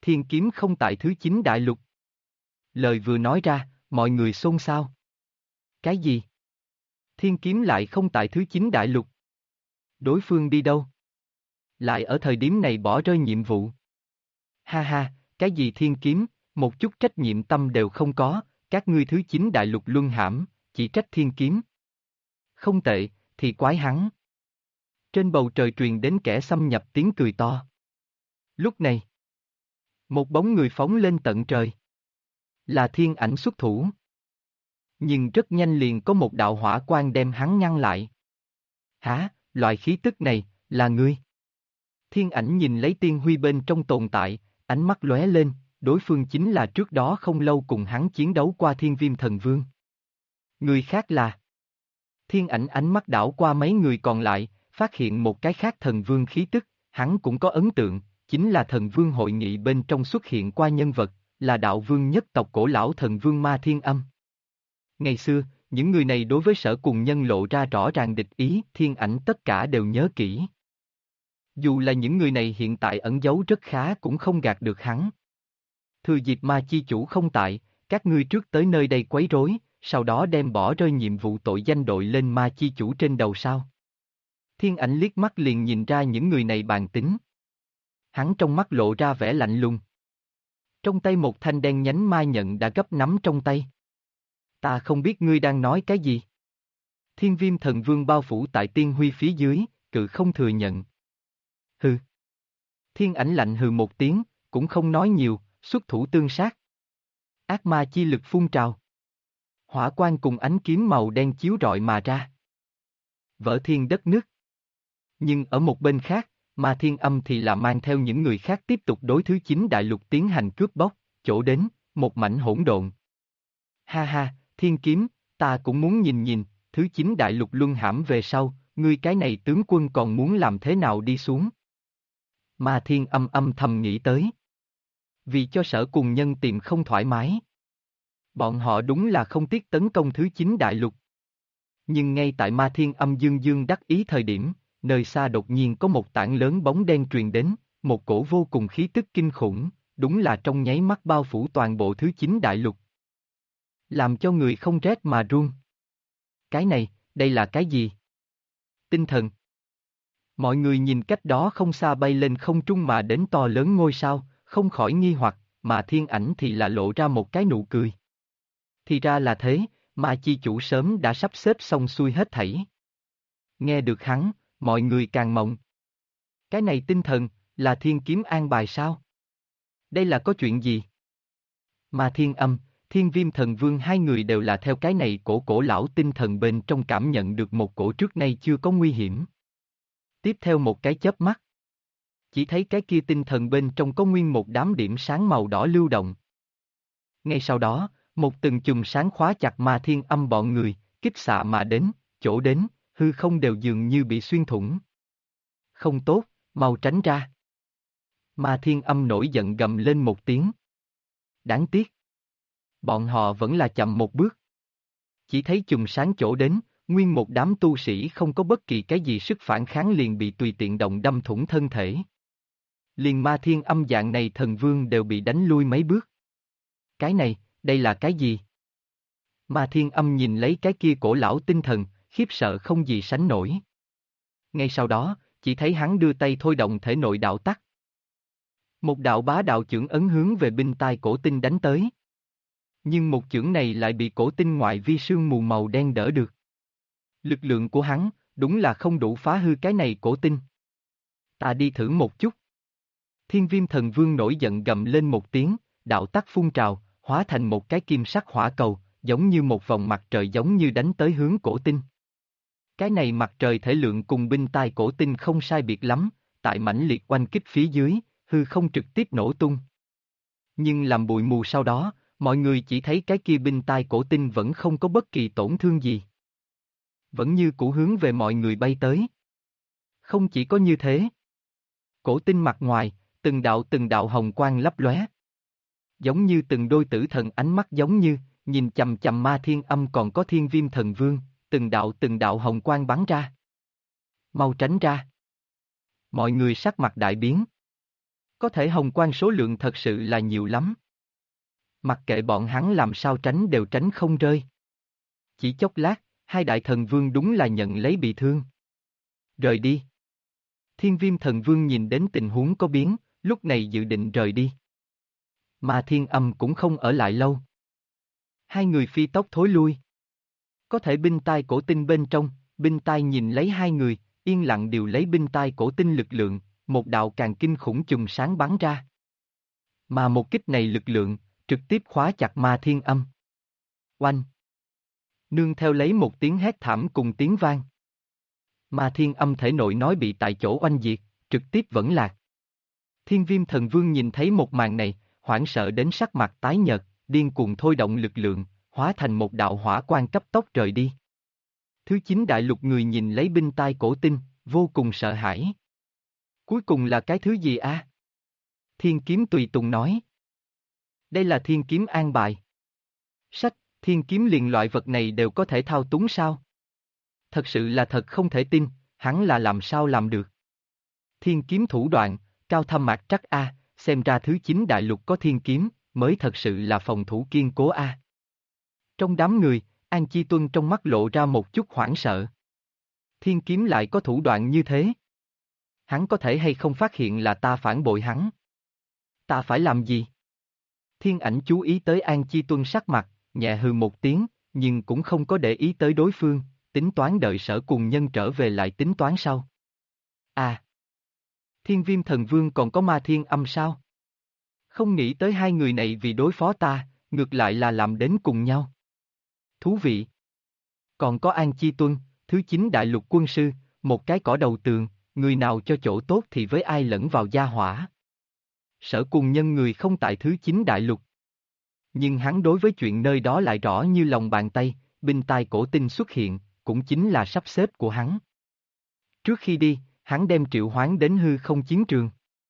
thiên kiếm không tại thứ 9 đại lục. Lời vừa nói ra, mọi người xôn xao. Cái gì? Thiên kiếm lại không tại thứ 9 đại lục. Đối phương đi đâu? Lại ở thời điểm này bỏ rơi nhiệm vụ. Ha ha, cái gì thiên kiếm, một chút trách nhiệm tâm đều không có, các ngươi thứ 9 đại lục luân hãm, chỉ trách thiên kiếm. Không tệ, thì quái hắn. Trên bầu trời truyền đến kẻ xâm nhập tiếng cười to. Lúc này, một bóng người phóng lên tận trời. Là thiên ảnh xuất thủ. Nhưng rất nhanh liền có một đạo hỏa quang đem hắn ngăn lại. Hả, loại khí tức này, là ngươi? Thiên ảnh nhìn lấy tiên huy bên trong tồn tại, ánh mắt lóe lên, đối phương chính là trước đó không lâu cùng hắn chiến đấu qua Thiên Viêm Thần Vương. Người khác là... Thiên ảnh ánh mắt đảo qua mấy người còn lại, phát hiện một cái khác thần vương khí tức, hắn cũng có ấn tượng, chính là thần vương hội nghị bên trong xuất hiện qua nhân vật, là đạo vương nhất tộc cổ lão thần vương Ma Thiên Âm. Ngày xưa, những người này đối với Sở Cùng Nhân lộ ra rõ ràng địch ý, thiên ảnh tất cả đều nhớ kỹ. Dù là những người này hiện tại ẩn giấu rất khá cũng không gạt được hắn. Thừa dịp Ma Chi Chủ không tại, các ngươi trước tới nơi đây quấy rối, sau đó đem bỏ rơi nhiệm vụ tội danh đội lên Ma Chi Chủ trên đầu sao. Thiên ảnh liếc mắt liền nhìn ra những người này bàn tính. Hắn trong mắt lộ ra vẻ lạnh lùng. Trong tay một thanh đen nhánh ma nhận đã gấp nắm trong tay. Ta không biết ngươi đang nói cái gì. Thiên Viêm Thần Vương bao phủ tại tiên huy phía dưới, cự không thừa nhận. Hừ. Thiên ảnh lạnh hừ một tiếng, cũng không nói nhiều, xuất thủ tương sát. Ác ma chi lực phun trào. Hỏa quang cùng ánh kiếm màu đen chiếu rọi mà ra. Vỡ thiên đất nước. Nhưng ở một bên khác, Ma Thiên Âm thì là mang theo những người khác tiếp tục đối thứ 9 đại lục tiến hành cướp bóc, chỗ đến, một mảnh hỗn độn. Ha ha, thiên kiếm, ta cũng muốn nhìn nhìn, thứ 9 đại lục luân hãm về sau, ngươi cái này tướng quân còn muốn làm thế nào đi xuống? Ma Thiên Âm âm thầm nghĩ tới. Vì cho Sở Cùng Nhân tìm không thoải mái. Bọn họ đúng là không tiếc tấn công thứ 9 đại lục. Nhưng ngay tại Ma Thiên Âm dương dương đắc ý thời điểm, nơi xa đột nhiên có một tảng lớn bóng đen truyền đến, một cổ vô cùng khí tức kinh khủng, đúng là trong nháy mắt bao phủ toàn bộ thứ 9 đại lục. Làm cho người không rét mà run. Cái này, đây là cái gì? Tinh thần. Mọi người nhìn cách đó không xa bay lên không trung mà đến to lớn ngôi sao, không khỏi nghi hoặc, mà thiên ảnh thì là lộ ra một cái nụ cười. Thì ra là thế, mà chi chủ sớm đã sắp xếp xong xuôi hết thảy. Nghe được hắn, mọi người càng mộng. Cái này tinh thần, là thiên kiếm an bài sao? Đây là có chuyện gì? Mà Thiên Âm, Thiên Viêm Thần Vương hai người đều là theo cái này cổ lão tinh thần bên trong cảm nhận được một cổ trước nay chưa có nguy hiểm. Tiếp theo một cái chớp mắt. Chỉ thấy cái kia tinh thần bên trong có nguyên một đám điểm sáng màu đỏ lưu động. Ngay sau đó, một từng chùm sáng khóa chặt Ma Thiên Âm bọn người, kích xạ mà đến, chỗ đến, hư không đều dường như bị xuyên thủng. Không tốt, mau tránh ra. Ma Thiên Âm nổi giận gầm lên một tiếng. Đáng tiếc. Bọn họ vẫn là chậm một bước. Chỉ thấy chùm sáng chỗ đến, nguyên một đám tu sĩ không có bất kỳ cái gì sức phản kháng liền bị tùy tiện động đâm thủng thân thể. Liền Ma Thiên Âm dạng này thần vương đều bị đánh lui mấy bước. Cái này, đây là cái gì? Ma Thiên Âm nhìn lấy cái kia cổ lão tinh thần, khiếp sợ không gì sánh nổi. Ngay sau đó, chỉ thấy hắn đưa tay thôi động thể nội đạo tắc. Một đạo bá đạo chưởng ấn hướng về binh tai cổ tinh đánh tới. Nhưng một chưởng này lại bị cổ tinh ngoại vi sương mù màu đen đỡ được. Lực lượng của hắn, đúng là không đủ phá hư cái này cổ tinh. Ta đi thử một chút. Thiên Viêm Thần Vương nổi giận gầm lên một tiếng, đạo tắc phun trào, hóa thành một cái kim sắc hỏa cầu, giống như một vòng mặt trời giống như đánh tới hướng cổ tinh. Cái này mặt trời thể lượng cùng binh tai cổ tinh không sai biệt lắm, tại mãnh liệt oanh kích phía dưới, hư không trực tiếp nổ tung. Nhưng làm bụi mù sau đó, mọi người chỉ thấy cái kia binh tai cổ tinh vẫn không có bất kỳ tổn thương gì. Vẫn như cũ hướng về mọi người bay tới. Không chỉ có như thế. Cổ tinh mặt ngoài, từng đạo hồng quang lấp lóe. Giống như từng đôi tử thần ánh mắt giống như, nhìn chằm chằm Ma Thiên Âm còn có Thiên Viêm Thần Vương, từng đạo hồng quang bắn ra. Mau tránh ra. Mọi người sắc mặt đại biến. Có thể hồng quang số lượng thật sự là nhiều lắm. Mặc kệ bọn hắn làm sao tránh đều tránh không rơi. Chỉ chốc lát, hai đại thần vương đúng là nhận lấy bị thương. Rời đi. Thiên Viêm thần vương nhìn đến tình huống có biến, lúc này dự định rời đi. Mà Thiên Âm cũng không ở lại lâu. Hai người phi tốc thối lui. Có thể binh tai cổ tinh bên trong, binh tai nhìn lấy hai người, yên lặng điều lấy binh tai cổ tinh lực lượng, một đạo càng kinh khủng chùm sáng bắn ra. Mà một kích này lực lượng, trực tiếp khóa chặt Ma Thiên Âm. Oanh! Nương theo lấy một tiếng hét thảm cùng tiếng vang. Ma Thiên Âm thể nội nói bị tại chỗ oanh diệt, trực tiếp vẫn lạc. Thiên Viêm thần vương nhìn thấy một màn này, hoảng sợ đến sắc mặt tái nhợt, điên cuồng thôi động lực lượng, hóa thành một đạo hỏa quang cấp tốc rời đi. Thứ 9 đại lục người nhìn lấy binh tai cổ tinh, vô cùng sợ hãi. Cuối cùng là cái thứ gì a? Thiên kiếm tùy tùng nói. Đây là thiên kiếm an bài. Sách, thiên kiếm liền loại vật này đều có thể thao túng sao? Thật sự là thật không thể tin, hắn là làm sao làm được. Thiên kiếm thủ đoạn, cao thâm mạc trắc a, xem ra thứ 9 đại lục có thiên kiếm, mới thật sự là phòng thủ kiên cố a. Trong đám người, An Chi Tuân trong mắt lộ ra một chút hoảng sợ. Thiên kiếm lại có thủ đoạn như thế. Hắn có thể hay không phát hiện là ta phản bội hắn? Ta phải làm gì? Thiên Ảnh chú ý tới An Chi Tuân sắc mặt, nhẹ hừ một tiếng, nhưng cũng không có để ý tới đối phương, tính toán đợi Sở Cùng Nhân trở về lại tính toán sau. À! Thiên Viêm thần vương còn có Ma Thiên Âm sao? Không nghĩ tới hai người này vì đối phó ta, ngược lại là làm đến cùng nhau. Thú vị! Còn có An Chi Tuân, thứ 9 đại lục quân sư, một cái cỏ đầu tường, người nào cho chỗ tốt thì với ai lẫn vào gia hỏa. Sở Cùng Nhân người không tại thứ 9 đại lục. Nhưng hắn đối với chuyện nơi đó lại rõ như lòng bàn tay, binh tai cổ tinh xuất hiện, cũng chính là sắp xếp của hắn. Trước khi đi, hắn đem triệu hoán đến hư không chiến trường.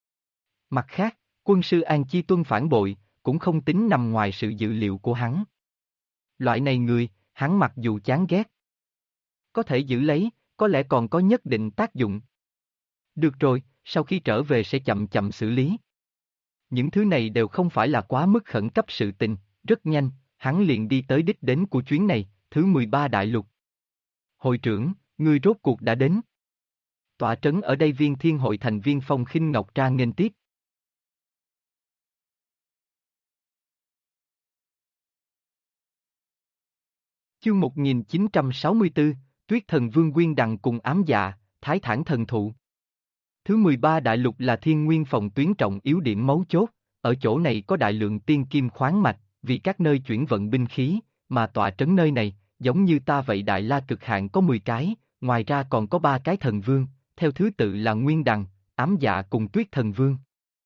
Mặt khác, quân sư An Chi Tuân phản bội, cũng không tính nằm ngoài sự dự liệu của hắn. Loại này người, hắn mặc dù chán ghét, có thể giữ lấy, có lẽ còn có nhất định tác dụng. Được rồi, sau khi trở về sẽ chậm chậm xử lý. Những thứ này đều không phải là quá mức khẩn cấp sự tình, rất nhanh, hắn liền đi tới đích đến của chuyến này, thứ 13 đại lục. Hội trưởng, ngươi rốt cuộc đã đến. Tọa trấn ở đây Viên Thiên hội thành viên Phong Khinh Ngọc ra nghênh tiếp. Chương 1964, Tuyết Thần Vương Nguyên Đằng cùng ám dạ, Thái Thản Thần Thụ. Thứ 13 đại lục là thiên nguyên phòng tuyến trọng yếu điểm mấu chốt, ở chỗ này có đại lượng tiên kim khoáng mạch, vì các nơi chuyển vận binh khí, mà tọa trấn nơi này, giống như ta vậy đại la cực hạn có 10 cái, ngoài ra còn có 3 cái thần vương, theo thứ tự là Nguyên Đằng, ám dạ cùng Tuyết Thần Vương.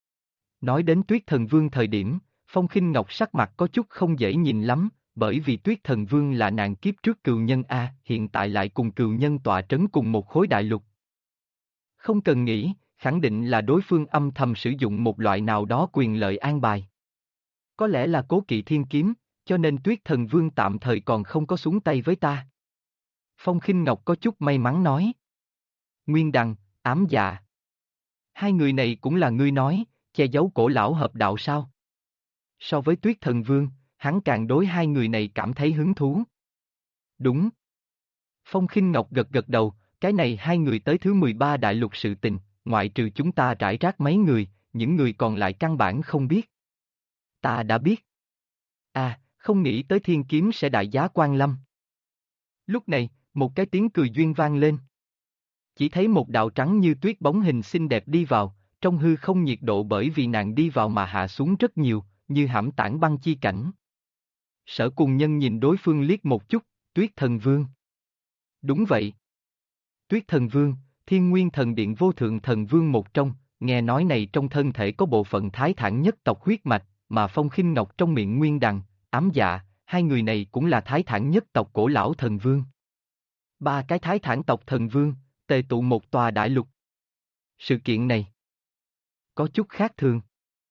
Nói đến Tuyết Thần Vương thời điểm, Phong Khinh Ngọc sắc mặt có chút không dễ nhìn lắm, bởi vì Tuyết Thần Vương là nàng kiếp trước cừu nhân A, hiện tại lại cùng cừu nhân tọa trấn cùng một khối đại lục. Không cần nghĩ, khẳng định là đối phương âm thầm sử dụng một loại nào đó quyền lợi an bài. Có lẽ là cố kỵ thiên kiếm, cho nên Tuyết Thần Vương tạm thời còn không có xuống tay với ta. Phong Khinh Ngọc có chút may mắn nói. Nguyên Đằng, ám dạ. Hai người này cũng là ngươi nói, che giấu cổ lão hợp đạo sao? So với Tuyết Thần Vương, hắn càng đối hai người này cảm thấy hứng thú. Đúng. Phong Khinh Ngọc gật gật đầu, cái này hai người tới thứ 13 đại lục sự tình, ngoại trừ chúng ta rải rác mấy người, những người còn lại căn bản không biết. Ta đã biết. À, không nghĩ tới thiên kiếm sẽ đại giá quan lâm. Lúc này, một cái tiếng cười duyên vang lên. Chỉ thấy một đạo trắng như tuyết bóng hình xinh đẹp đi vào, trong hư không nhiệt độ bởi vì nàng đi vào mà hạ xuống rất nhiều, như hãm tảng băng chi cảnh. Sở Cùng Nhân nhìn đối phương liếc một chút, Tuyết Thần Vương. Đúng vậy. Tuyết Thần Vương, Thiên Nguyên Thần Điện vô thượng thần vương một trong, nghe nói này trong thân thể có bộ phận thái thản nhất tộc huyết mạch, mà Phong Khinh Ngọc trong miệng Nguyên Đằng, ám dạ, hai người này cũng là thái thản nhất tộc cổ lão thần vương. Ba cái thái thản tộc thần vương, tề tụ một tòa đại lục. Sự kiện này có chút khác thường.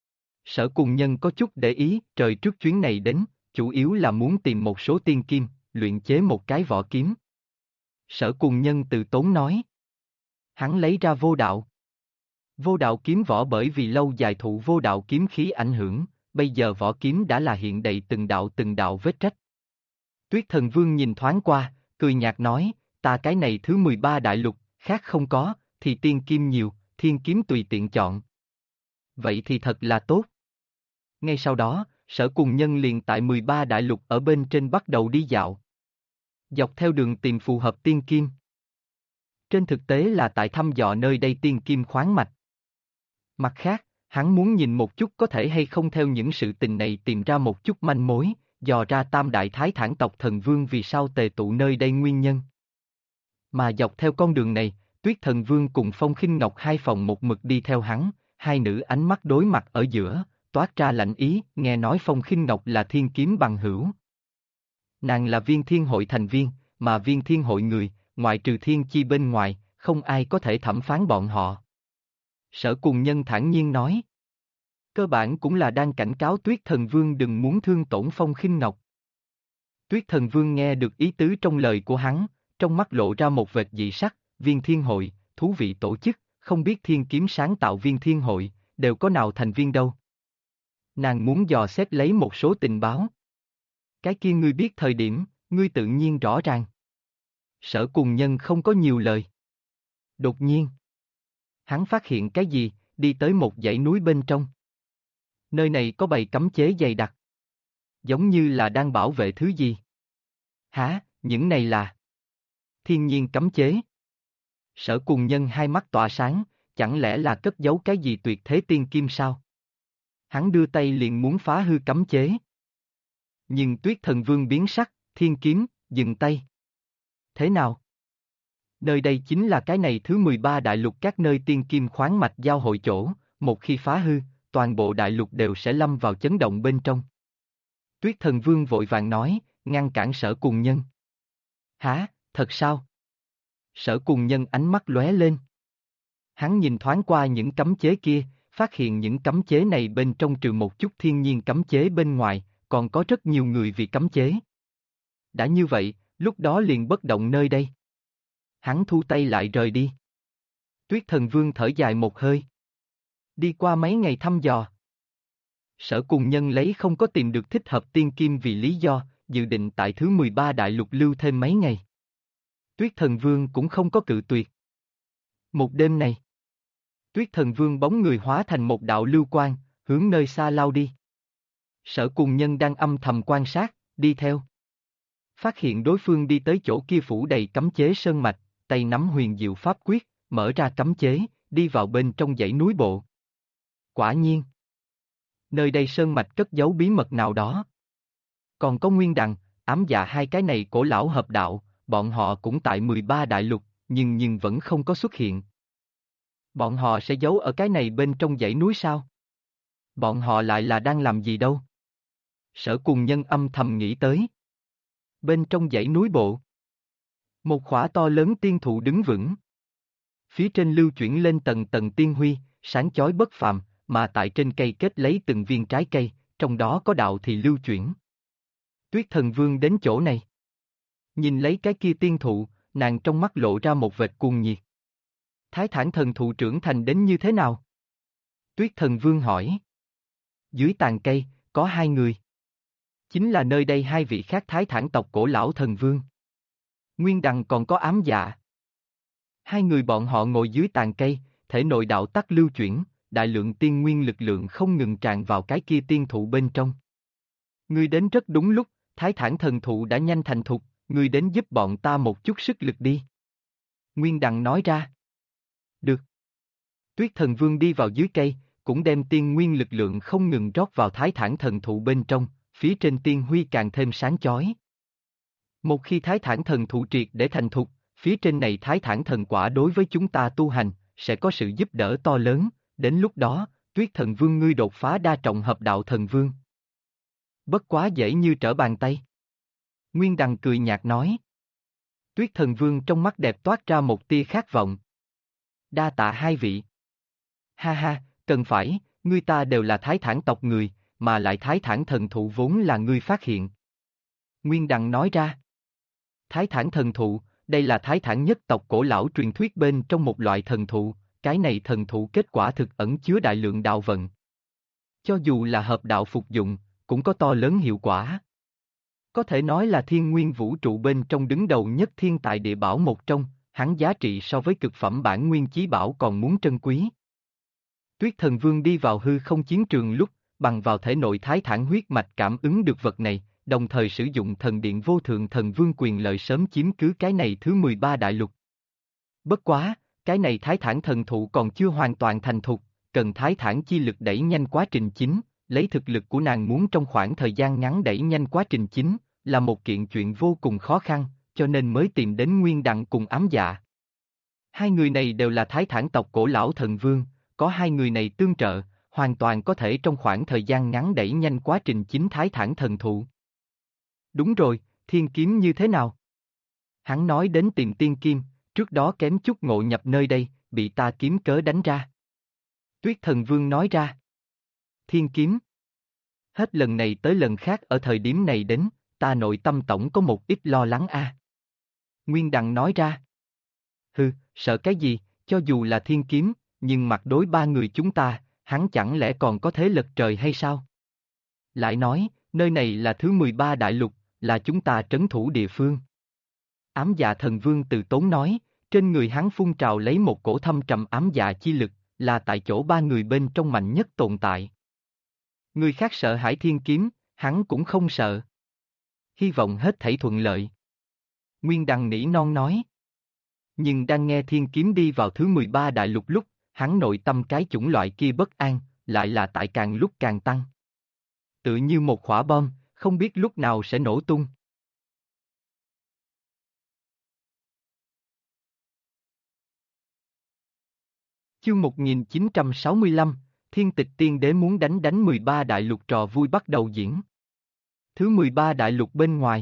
Sở Cùng Nhân có chút để ý, trời trước chuyến này đến, chủ yếu là muốn tìm một số tiên kim, luyện chế một cái vỏ kiếm. Sở Cùng Nhân từ tốn nói. Hắn lấy ra vô đạo. Vô đạo kiếm võ bởi vì lâu dài thụ vô đạo kiếm khí ảnh hưởng, bây giờ võ kiếm đã là hiện đầy từng đạo vết rách. Tuyết Thần Vương nhìn thoáng qua, cười nhạt nói, ta cái này thứ 13 đại lục, khác không có, thì tiên kim nhiều, thiên kiếm tùy tiện chọn. Vậy thì thật là tốt. Ngay sau đó, Sở Cùng Nhân liền tại 13 đại lục ở bên trên bắt đầu đi dạo. Dọc theo đường tìm phù hợp tiên kim. Trên thực tế là tại thăm dò nơi đây tiên kim khoáng mạch. Mặt khác, hắn muốn nhìn một chút có thể hay không theo những sự tình này tìm ra một chút manh mối, dò ra tam đại thái thản tộc thần vương vì sao tề tụ nơi đây nguyên nhân. Mà dọc theo con đường này, Tuyết Thần Vương cùng Phong Khinh Ngọc hai phòng một mực đi theo hắn, hai nữ ánh mắt đối mặt ở giữa, toát ra lạnh ý, nghe nói Phong Khinh Ngọc là thiên kiếm bằng hữu. Nàng là viên thiên hội thành viên, mà viên thiên hội người, ngoại trừ thiên chi bên ngoài, không ai có thể thẩm phán bọn họ. Sở Cùng Nhân thản nhiên nói. Cơ bản cũng là đang cảnh cáo Tuyết Thần Vương đừng muốn thương tổn Phong Khinh Ngọc. Tuyết Thần Vương nghe được ý tứ trong lời của hắn, trong mắt lộ ra một vệt dị sắc, viên thiên hội, thú vị tổ chức, không biết thiên kiếm sáng tạo viên thiên hội, đều có nào thành viên đâu. Nàng muốn dò xét lấy một số tình báo. Cái kia ngươi biết thời điểm, ngươi tự nhiên rõ ràng. Sở Cùng Nhân không có nhiều lời. Đột nhiên, hắn phát hiện cái gì, đi tới một dãy núi bên trong. Nơi này có bầy cấm chế dày đặc. Giống như là đang bảo vệ thứ gì. Hả, những này là thiên nhiên cấm chế. Sở Cùng Nhân hai mắt tỏa sáng, chẳng lẽ là cất giấu cái gì tuyệt thế tiên kim sao? Hắn đưa tay liền muốn phá hư cấm chế. Nhưng Tuyết Thần Vương biến sắc, thiên kiếm, dừng tay. Thế nào? Nơi đây chính là cái này thứ 13 đại lục các nơi tiên kim khoáng mạch giao hội chỗ, một khi phá hư, toàn bộ đại lục đều sẽ lâm vào chấn động bên trong. Tuyết Thần Vương vội vàng nói, ngăn cản Sở Cùng Nhân. Hả, thật sao? Sở Cùng Nhân ánh mắt lóe lên. Hắn nhìn thoáng qua những cấm chế kia, phát hiện những cấm chế này bên trong trừ một chút thiên nhiên cấm chế bên ngoài, còn có rất nhiều người vì cấm chế. Đã như vậy, lúc đó liền bất động nơi đây. Hắn thu tay lại rời đi. Tuyết Thần Vương thở dài một hơi. Đi qua mấy ngày thăm dò. Sở Cùng Nhân lấy không có tìm được thích hợp tiên kim vì lý do, dự định tại thứ 13 đại lục lưu thêm mấy ngày. Tuyết Thần Vương cũng không có cự tuyệt. Một đêm này, Tuyết Thần Vương bóng người hóa thành một đạo lưu quang, hướng nơi xa lao đi. Sở Cùng Nhân đang âm thầm quan sát, đi theo. Phát hiện đối phương đi tới chỗ kia phủ đầy cấm chế sơn mạch, tay nắm huyền diệu pháp quyết, mở ra cấm chế, đi vào bên trong dãy núi bộ. Quả nhiên, nơi đây sơn mạch cất giấu bí mật nào đó. Còn có Nguyên Đằng, Ám Dạ hai cái này cổ lão hợp đạo, bọn họ cũng tại 13 đại lục, nhưng vẫn không có xuất hiện. Bọn họ sẽ giấu ở cái này bên trong dãy núi sao? Bọn họ lại là đang làm gì đâu? Sở Cùng Nhân âm thầm nghĩ tới. Bên trong dãy núi bộ, một khỏa to lớn tiên thụ đứng vững. Phía trên lưu chuyển lên tầng tầng tiên huy, sáng chói bất phàm, mà tại trên cây kết lấy từng viên trái cây, trong đó có đạo thì lưu chuyển. Tuyết Thần Vương đến chỗ này. Nhìn lấy cái kia tiên thụ, nàng trong mắt lộ ra một vệt cuồng nhiệt. Thái Thản thần thụ trưởng thành đến như thế nào? Tuyết Thần Vương hỏi. Dưới tàn cây, có hai người. Chính là nơi đây hai vị khác Thái Thản tộc cổ lão thần vương. Nguyên Đằng còn có Ám Dạ. Hai người bọn họ ngồi dưới tàn cây, thể nội đạo tắc lưu chuyển, đại lượng tiên nguyên lực lượng không ngừng tràn vào cái kia tiên thụ bên trong. Ngươi đến rất đúng lúc, Thái Thản thần thụ đã nhanh thành thục, ngươi đến giúp bọn ta một chút sức lực đi. Nguyên Đằng nói ra. Được. Tuyết Thần Vương đi vào dưới cây, cũng đem tiên nguyên lực lượng không ngừng rót vào Thái Thản thần thụ bên trong, phía trên tiên huy càng thêm sáng chói. Một khi Thái Thản thần thụ triệt để thành thục, phía trên này Thái Thản thần quả đối với chúng ta tu hành, sẽ có sự giúp đỡ to lớn, đến lúc đó, Tuyết Thần Vương ngươi đột phá đa trọng hợp đạo thần vương. Bất quá dễ như trở bàn tay. Nguyên Đằng cười nhạt nói. Tuyết Thần Vương trong mắt đẹp toát ra một tia khát vọng. Đa tạ hai vị. Ha ha, cần phải, ngươi ta đều là Thái Thản tộc người, mà lại Thái Thản thần thụ vốn là ngươi phát hiện. Nguyên Đằng nói ra. Thái Thản thần thụ, đây là Thái Thản nhất tộc cổ lão truyền thuyết bên trong một loại thần thụ, cái này thần thụ kết quả thực ẩn chứa đại lượng đạo vận. Cho dù là hợp đạo phục dụng, cũng có to lớn hiệu quả. Có thể nói là thiên nguyên vũ trụ bên trong đứng đầu nhất thiên tài địa bảo một trong, hắn giá trị so với cực phẩm bản nguyên chí bảo còn muốn trân quý. Tuyết Thần Vương đi vào hư không chiến trường lúc, bằng vào thể nội thái thản huyết mạch cảm ứng được vật này, đồng thời sử dụng thần điện vô thượng thần vương quyền lợi sớm chiếm cứ cái này thứ 13 đại lục. Bất quá, cái này thái thản thần thụ còn chưa hoàn toàn thành thục, cần thái thản chi lực đẩy nhanh quá trình chính, lấy thực lực của nàng muốn trong khoảng thời gian ngắn đẩy nhanh quá trình chính, là một kiện chuyện vô cùng khó khăn, cho nên mới tìm đến Nguyên Đằng cùng Ám Dạ. Hai người này đều là thái thản tộc cổ lão thần vương, có hai người này tương trợ, hoàn toàn có thể trong khoảng thời gian ngắn đẩy nhanh quá trình chính thái thản thần thụ. Đúng rồi, thiên kiếm như thế nào? Hắn nói đến tìm tiên kim, trước đó kém chút ngộ nhập nơi đây, bị ta kiếm cớ đánh ra. Tuyết Thần Vương nói ra. Thiên kiếm. Hết lần này tới lần khác ở thời điểm này đến, ta nội tâm tổng có một ít lo lắng a. Nguyên Đằng nói ra. Hừ, sợ cái gì, cho dù là thiên kiếm, nhưng mặt đối ba người chúng ta, hắn chẳng lẽ còn có thế lật trời hay sao? Lại nói, nơi này là thứ 13 đại lục, là chúng ta trấn thủ địa phương. Ám Dạ Thần Vương từ tốn nói, trên người hắn phun trào lấy một cổ thâm trầm ám dạ chi lực, là tại chỗ ba người bên trong mạnh nhất tồn tại. Người khác sợ hãi thiên kiếm, hắn cũng không sợ. Hy vọng hết thảy thuận lợi. Nguyên Đằng nỉ non nói. Nhưng đang nghe thiên kiếm đi vào thứ 13 đại lục lúc, hắn nội tâm cái chủng loại kia bất an, lại là tại càng lúc càng tăng. Tựa như một quả bom, không biết lúc nào sẽ nổ tung. Chương 1965, Thiên Tịch Tiên Đế muốn đánh 13 đại lục trò vui bắt đầu diễn. Thứ 13 đại lục bên ngoài.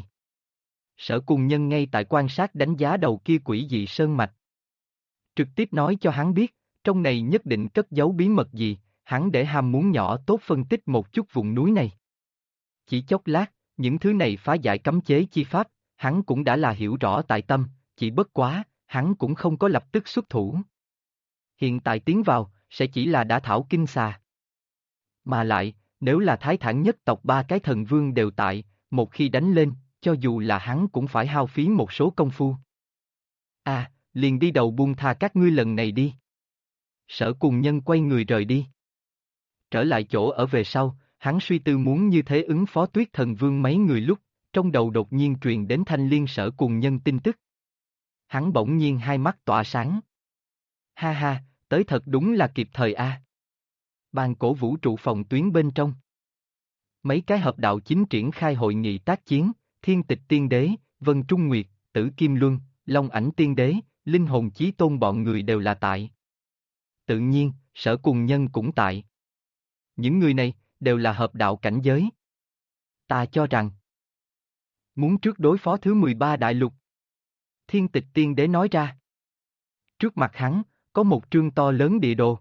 Sở Cùng Nhân ngay tại quan sát đánh giá đầu kia quỷ dị sơn mạch. Trực tiếp nói cho hắn biết, trong này nhất định cất giấu bí mật gì, hắn để ham muốn nhỏ tốt phân tích một chút vùng núi này. Chỉ chốc lát, những thứ này phá giải cấm chế chi pháp, hắn cũng đã là hiểu rõ tại tâm, chỉ bất quá, hắn cũng không có lập tức xuất thủ. Hiện tại tiến vào, sẽ chỉ là đã thảo kinh xà. Mà lại, nếu là thái thản nhất tộc ba cái thần vương đều tại, một khi đánh lên, cho dù là hắn cũng phải hao phí một số công phu. À, liền đi đầu buông tha các ngươi lần này đi. Sở Cùng Nhân quay người rời đi. Trở lại chỗ ở về sau, hắn suy tư muốn như thế ứng phó Tuyết Thần Vương mấy người lúc, trong đầu đột nhiên truyền đến Thanh Liên Sở Cùng Nhân tin tức. Hắn bỗng nhiên hai mắt tỏa sáng. Ha ha, tới thật đúng là kịp thời a. Bàn cổ vũ trụ phòng tuyến bên trong. Mấy cái hợp đạo chính triển khai hội nghị tác chiến, Thiên Tịch Tiên Đế, Vân Trung Nguyệt, Tử Kim Luân, Long Ảnh Tiên Đế, Linh Hồn Chí Tôn bọn người đều là tại. Tự nhiên, Sở Cùng Nhân cũng tại. Những người này, đều là hợp đạo cảnh giới. Ta cho rằng, muốn trước đối phó thứ 13 đại lục. Thiên Tịch Tiên Đế nói ra. Trước mặt hắn, có một trương to lớn địa đồ.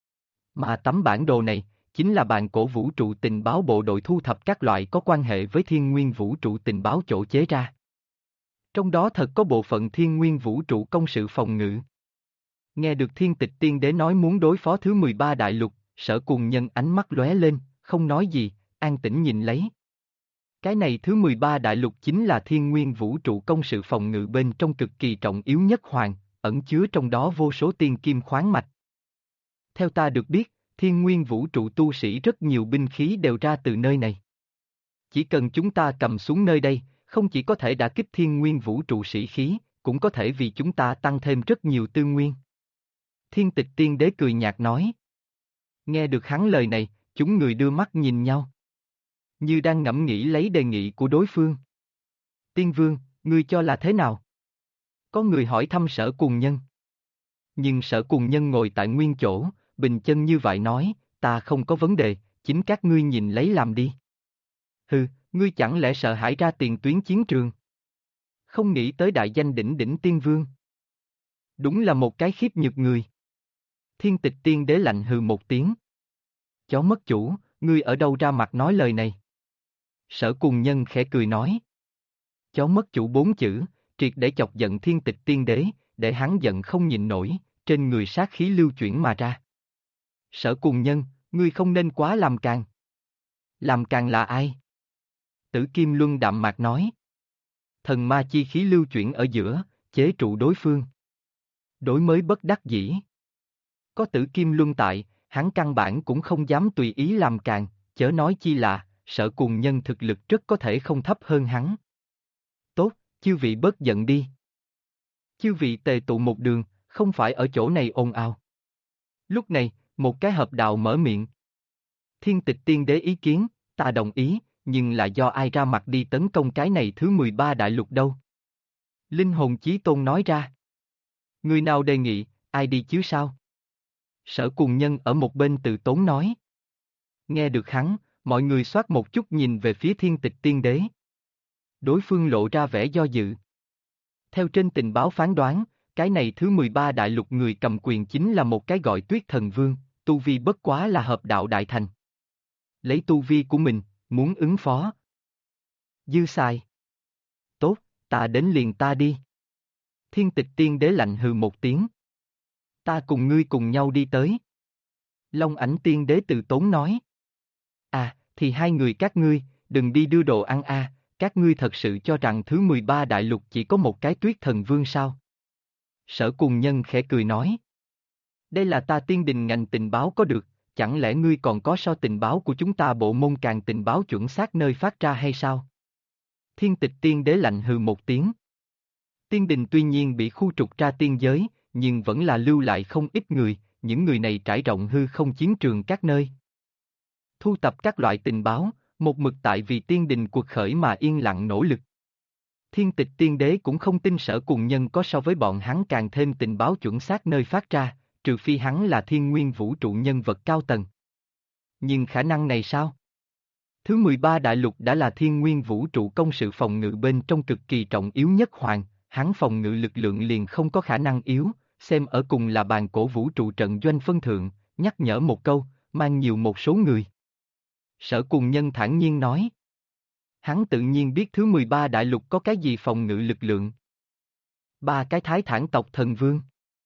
Mà tấm bản đồ này, chính là bàn cổ vũ trụ tình báo bộ đội thu thập các loại có quan hệ với thiên nguyên vũ trụ tình báo chỗ chế ra. Trong đó thật có bộ phận thiên nguyên vũ trụ công sự phòng ngự. Nghe được Thiên Tịch Tiên Đế nói muốn đối phó thứ 13 đại lục, Sở Cùng Nhân ánh mắt lóe lên, không nói gì, an tĩnh nhìn lấy. Cái này thứ 13 đại lục chính là thiên nguyên vũ trụ công sự phòng ngự bên trong cực kỳ trọng yếu nhất hoàng, ẩn chứa trong đó vô số tiên kim khoáng mạch. Theo ta được biết, thiên nguyên vũ trụ tu sĩ rất nhiều binh khí đều ra từ nơi này. Chỉ cần chúng ta cầm xuống nơi đây, không chỉ có thể đả kích thiên nguyên vũ trụ sĩ khí, cũng có thể vì chúng ta tăng thêm rất nhiều tư nguyên. Thiên Tịch Tiên Đế cười nhạt nói. Nghe được hắn lời này, chúng người đưa mắt nhìn nhau. Như đang ngẫm nghĩ lấy đề nghị của đối phương. Tiên Vương, ngươi cho là thế nào? Có người hỏi thăm Sở Cùng Nhân. Nhưng Sở Cùng Nhân ngồi tại nguyên chỗ, bình chân như vậy nói, ta không có vấn đề, chính các ngươi nhìn lấy làm đi. Hừ, ngươi chẳng lẽ sợ hãi ra tiền tuyến chiến trường? Không nghĩ tới đại danh đỉnh đỉnh Tiên Vương. Đúng là một cái khiếp nhược người. Thiên Tịch Tiên Đế lạnh hừ một tiếng. Chó mất chủ, ngươi ở đâu ra mặt nói lời này? Sở Cùng Nhân khẽ cười nói. Chó mất chủ 4 chữ, triệt để chọc giận Thiên Tịch Tiên Đế, để hắn giận không nhịn nổi, trên người sát khí lưu chuyển mà ra. Sở Cùng Nhân, ngươi không nên quá làm càng. Làm càng là ai? Tử Kim Luân đạm mạc nói. Thần ma chi khí lưu chuyển ở giữa, chế trụ đối phương. Đối mới bất đắc dĩ. Có Tử Kim Luân tại, hắn căn bản cũng không dám tùy ý làm càng, chớ nói chi là, Sở Cùng Nhân thực lực rất có thể không thấp hơn hắn. Tốt, chư vị bớt giận đi. Chư vị tề tụ một đường, không phải ở chỗ này ồn ào. Lúc này, một cái hợp đạo mở miệng. Thiên Tịch Tiên Đế ý kiến, ta đồng ý, nhưng là do ai ra mặt đi tấn công cái này thứ 13 đại lục đâu? Linh hồn chí tôn nói ra. Người nào đề nghị, ai đi chứ sao? Sở Cùng Nhân ở một bên từ tốn nói. Nghe được hắn, mọi người xoát một chút nhìn về phía Thiên Tịch Tiên Đế. Đối phương lộ ra vẻ do dự. Theo trên tình báo phán đoán, cái này thứ 13 đại lục người cầm quyền chính là một cái gọi Tuyết Thần Vương, tu vi bất quá là hợp đạo đại thành. Lấy tu vi của mình, muốn ứng phó. Dư xài. Tốt, ta đến liền ta đi. Thiên Tịch Tiên Đế lạnh hừ một tiếng. Ta cùng ngươi cùng nhau đi tới. Long Ảnh Tiên Đế từ tốn nói. À, thì hai người các ngươi, đừng đi đưa đồ ăn a. Các ngươi thật sự cho rằng thứ 13 đại lục chỉ có một cái Tuyết Thần Vương sao? Sở Cùng Nhân khẽ cười nói. Đây là ta tiên đình ngành tình báo có được, chẳng lẽ ngươi còn có so tình báo của chúng ta bộ môn càng tình báo chuẩn xác nơi phát ra hay sao? Thiên Tịch Tiên Đế lạnh hừ một tiếng. Tiên đình tuy nhiên bị khu trục ra tiên giới, nhưng vẫn là lưu lại không ít người, những người này trải rộng hư không chiến trường các nơi. Thu tập các loại tình báo, một mực tại vì tiên đình cuộc khởi mà yên lặng nỗ lực. Thiên Tịch Tiên Đế cũng không tin Sở Cùng Nhân có so với bọn hắn càng thêm tình báo chuẩn xác nơi phát ra, trừ phi hắn là thiên nguyên vũ trụ nhân vật cao tầng. Nhưng khả năng này sao? Thứ 13 đại lục đã là thiên nguyên vũ trụ công sự phòng ngự bên trong cực kỳ trọng yếu nhất hoàng, hắn phòng ngự lực lượng liền không có khả năng yếu, xem ở cùng là bàn cổ vũ trụ trận doanh phân thượng, nhắc nhở một câu, mang nhiều một số người. Sở Cùng Nhân thản nhiên nói. Hắn tự nhiên biết thứ 13 đại lục có cái gì phòng ngự lực lượng. 3 cái Thái Thản tộc thần vương.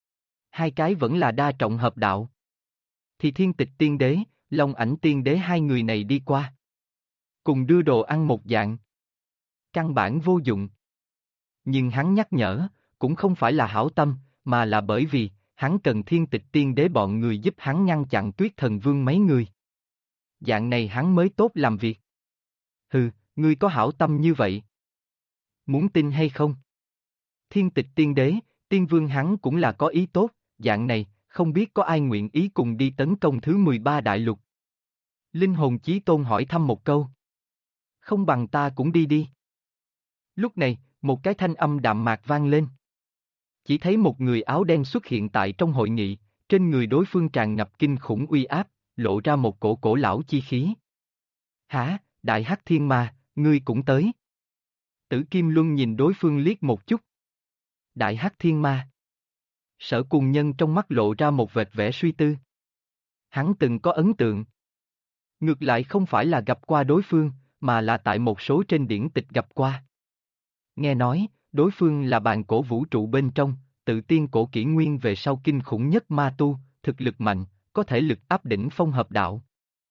2 cái vẫn là đa trọng hợp đạo. Thì Thiên Tịch Tiên Đế, Long Ảnh Tiên Đế hai người này đi qua. Cùng đưa đồ ăn một dạng. Căn bản vô dụng. Nhưng hắn nhắc nhở, cũng không phải là hảo tâm, mà là bởi vì, hắn cần Thiên Tịch Tiên Đế bọn người giúp hắn ngăn chặn Tuyết Thần Vương mấy người. Dạng này hắn mới tốt làm việc. Hừ, ngươi có hảo tâm như vậy. Muốn tin hay không? Thiên Tịch Tiên Đế, Tiên Vương hắn cũng là có ý tốt, dạng này, không biết có ai nguyện ý cùng đi tấn công thứ 13 đại lục. Linh hồn chí tôn hỏi thăm một câu. Không bằng ta cũng đi đi. Lúc này, một cái thanh âm đạm mạc vang lên. Chỉ thấy một người áo đen xuất hiện tại trong hội nghị, trên người đối phương tràn ngập kinh khủng uy áp, lộ ra một cổ cổ lão chi khí. Hả, Đại Hắc Thiên Ma, ngươi cũng tới. Tử Kim Luân nhìn đối phương liếc một chút. Đại Hắc Thiên Ma. Sở Cùng Nhân trong mắt lộ ra một vệt vẻ suy tư. Hắn từng có ấn tượng. Ngược lại không phải là gặp qua đối phương, mà là tại một số trên điển tịch gặp qua. Nghe nói, đối phương là bàn cổ vũ trụ bên trong, tự tiên cổ kỷ nguyên về sau kinh khủng nhất ma tu, thực lực mạnh, có thể lực áp đỉnh phong hợp đạo.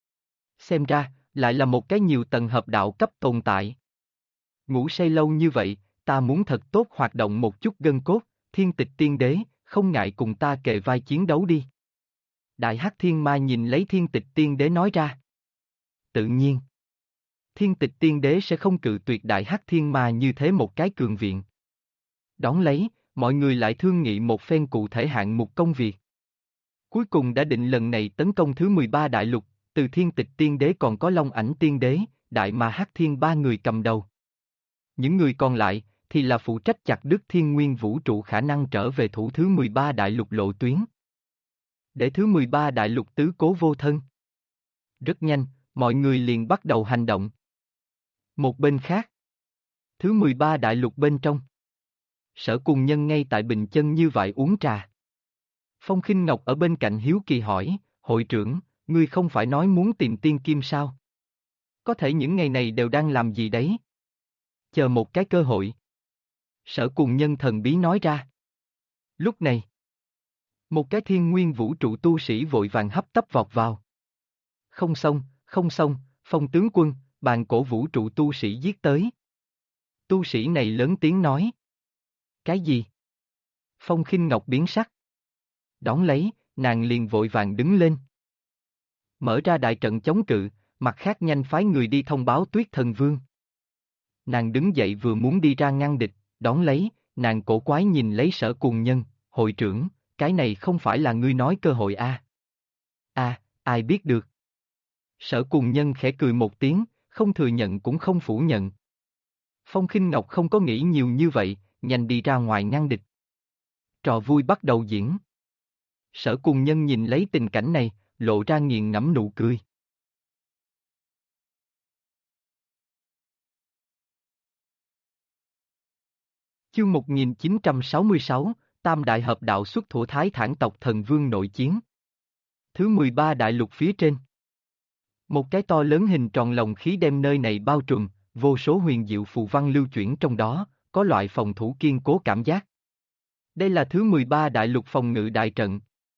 Xem ra, lại là một cái nhiều tầng hợp đạo cấp tồn tại. Ngủ say lâu như vậy, ta muốn thật tốt hoạt động một chút gân cốt, Thiên Tịch Tiên Đế, không ngại cùng ta kề vai chiến đấu đi. Đại Hắc Thiên Ma nhìn lấy Thiên Tịch Tiên Đế nói ra. Tự nhiên. Thiên Tịch Tiên Đế sẽ không cự tuyệt Đại Hắc Thiên Ma như thế một cái cường viện. Đón lấy, mọi người lại thương nghị một phen cụ thể hạng mục công việc. Cuối cùng đã định lần này tấn công thứ 13 đại lục, từ Thiên Tịch Tiên Đế còn có Long Ảnh Tiên Đế, Đại Ma Hắc Thiên ba người cầm đầu. Những người còn lại, thì là phụ trách chặt đứt thiên nguyên vũ trụ khả năng trở về thủ thứ 13 đại lục lộ tuyến. Để thứ 13 đại lục tứ cố vô thân. Rất nhanh, mọi người liền bắt đầu hành động. Một bên khác, thứ 13 đại lục bên trong. Sở Cùng Nhân ngay tại bình chân như vậy uống trà. Phong Khinh Ngọc ở bên cạnh hiếu kỳ hỏi, hội trưởng, ngươi không phải nói muốn tìm tiên kim sao? Có thể những ngày này đều đang làm gì đấy? Chờ một cái cơ hội. Sở Cùng Nhân thần bí nói ra. Lúc này, Một cái thiên nguyên vũ trụ tu sĩ vội vàng hấp tấp vọt vào. Không xong, Phong tướng quân, bàn cổ vũ trụ tu sĩ giết tới. Tu sĩ này lớn tiếng nói. Cái gì? Phong Khinh Ngọc biến sắc. Đón lấy, nàng liền vội vàng đứng lên. Mở ra đại trận chống cự, mặt khác nhanh phái người đi thông báo Tuyết Thần Vương. Nàng đứng dậy vừa muốn đi ra ngăn địch, đón lấy, nàng cổ quái nhìn lấy Sở Cuồng Nhân, hội trưởng, cái này không phải là ngươi nói cơ hội à? À, ai biết được. Sở Cuồng Nhân khẽ cười một tiếng, không thừa nhận cũng không phủ nhận. Phong Khinh Ngọc không có nghĩ nhiều như vậy, nhanh đi ra ngoài ngăn địch. Trò vui bắt đầu diễn. Sở Cuồng Nhân nhìn lấy tình cảnh này, lộ ra nghiền ngẫm nụ cười. Chương 1966, Tam Đại Hợp Đạo xuất thủ Thái Thản tộc Thần Vương nội chiến. Thứ 13 đại lục phía trên. Một cái to lớn hình tròn lồng khí đem nơi này bao trùm, vô số huyền diệu phù văn lưu chuyển trong đó, có loại phòng thủ kiên cố cảm giác. Đây là thứ 13 đại lục phòng ngự đại trận.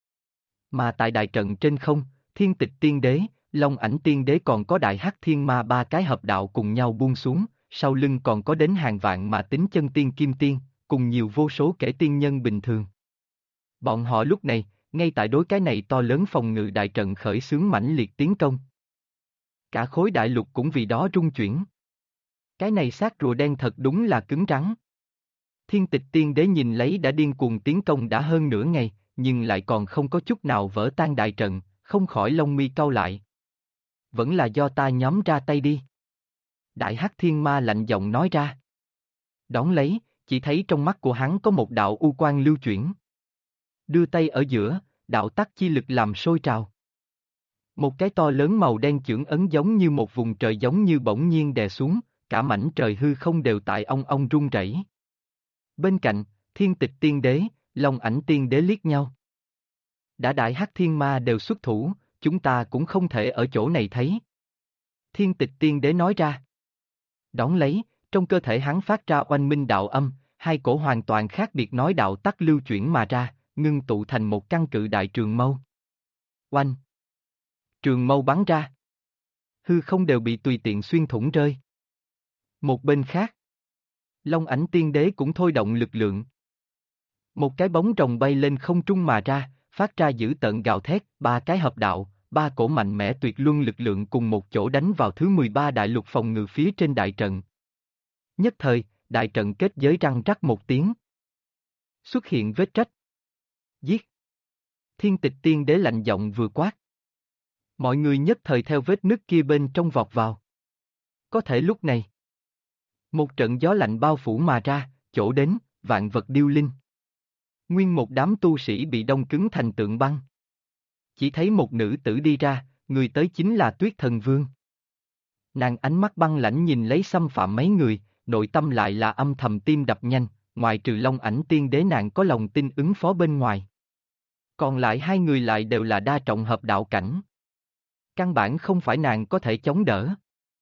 Mà tại đại trận trên không, Thiên Tịch Tiên Đế, Long Ảnh Tiên Đế còn có Đại Hắc Thiên Ma ba cái hợp đạo cùng nhau buông xuống, sau lưng còn có đến hàng vạn mà tính chân tiên kim tiên, cùng nhiều vô số kẻ tiên nhân bình thường. Bọn họ lúc này, ngay tại đối cái này to lớn phòng ngự đại trận khởi xướng mãnh liệt tiến công. Cả khối đại lục cũng vì đó rung chuyển. Cái này xác rùa đen thật đúng là cứng rắn. Thiên Tịch Tiên Đế nhìn lấy đã điên cuồng tiến công đã hơn nửa ngày, nhưng lại còn không có chút nào vỡ tan đại trận, không khỏi lông mi cau lại. Vẫn là do ta nhóm ra tay đi. Đại Hắc Thiên Ma lạnh giọng nói ra. Đón lấy, chỉ thấy trong mắt của hắn có một đạo u quang lưu chuyển. Đưa tay ở giữa, đạo tắc chi lực làm sôi trào. Một cái to lớn màu đen chưởng ấn giống như một vùng trời giống như bỗng nhiên đè xuống, cả mảnh trời hư không đều tại ong ong rung rẩy. Bên cạnh, Thiên Tịch Tiên Đế, Long Ảnh Tiên Đế liếc nhau. Đã Đại Hắc Thiên Ma đều xuất thủ, chúng ta cũng không thể ở chỗ này thấy. Thiên Tịch Tiên Đế nói ra. Đón lấy, trong cơ thể hắn phát ra oanh minh đạo âm, hai cổ hoàn toàn khác biệt nói đạo tắc lưu chuyển mà ra, ngưng tụ thành một căn cự đại trường mâu. Oanh! Trường mâu bắn ra. Hư không đều bị tùy tiện xuyên thủng rơi. Một bên khác, Long Ảnh Tiên Đế cũng thôi động lực lượng. Một cái bóng rồng bay lên không trung mà ra, phát ra dữ tợn gào thét, ba cái hợp đạo, ba cổ mạnh mẽ tuyệt luân lực lượng cùng một chỗ đánh vào thứ 13 đại lục phòng ngự phía trên đại trận. Nhất thời, đại trận kết giới răng rắc một tiếng. Xuất hiện vết rách. Giết! Thiên Tịch Tiên Đế lạnh giọng vừa quát. Mọi người nhất thời theo vết nứt kia bên trong vọt vào. Có thể lúc này, một trận gió lạnh bao phủ mà ra, chỗ đến, vạn vật điêu linh. Nguyên một đám tu sĩ bị đông cứng thành tượng băng. Chỉ thấy một nữ tử đi ra, người tới chính là Tuyết Thần Vương. Nàng ánh mắt băng lãnh nhìn lấy xâm phạm mấy người, nội tâm lại là âm thầm tim đập nhanh, ngoài trừ Long Ảnh Tiên Đế nàng có lòng tin ứng phó bên ngoài. Còn lại hai người lại đều là đa trọng hợp đạo cảnh. Căn bản không phải nàng có thể chống đỡ.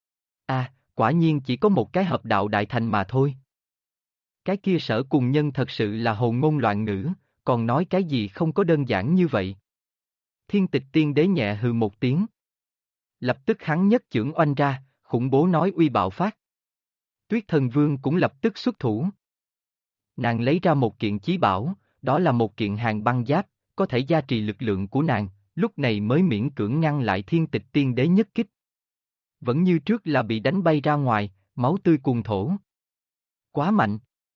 À, quả nhiên chỉ có một cái hợp đạo đại thành mà thôi. Cái kia Sở Cuồng Nhân thật sự là hồn ngôn loạn ngữ, còn nói cái gì không có đơn giản như vậy. Thiên Tịch Tiên Đế nhẹ hừ một tiếng. Lập tức hắn nhất chưởng oanh ra, khủng bố nói uy bạo phát. Tuyết Thần Vương cũng lập tức xuất thủ. Nàng lấy ra một kiện chí bảo, đó là một kiện hàng băng giáp, có thể gia trì lực lượng của nàng, lúc này mới miễn cưỡng ngăn lại Thiên Tịch Tiên Đế nhất kích. Vẫn như trước là bị đánh bay ra ngoài, máu tươi cuồn thổ. Quá mạnh.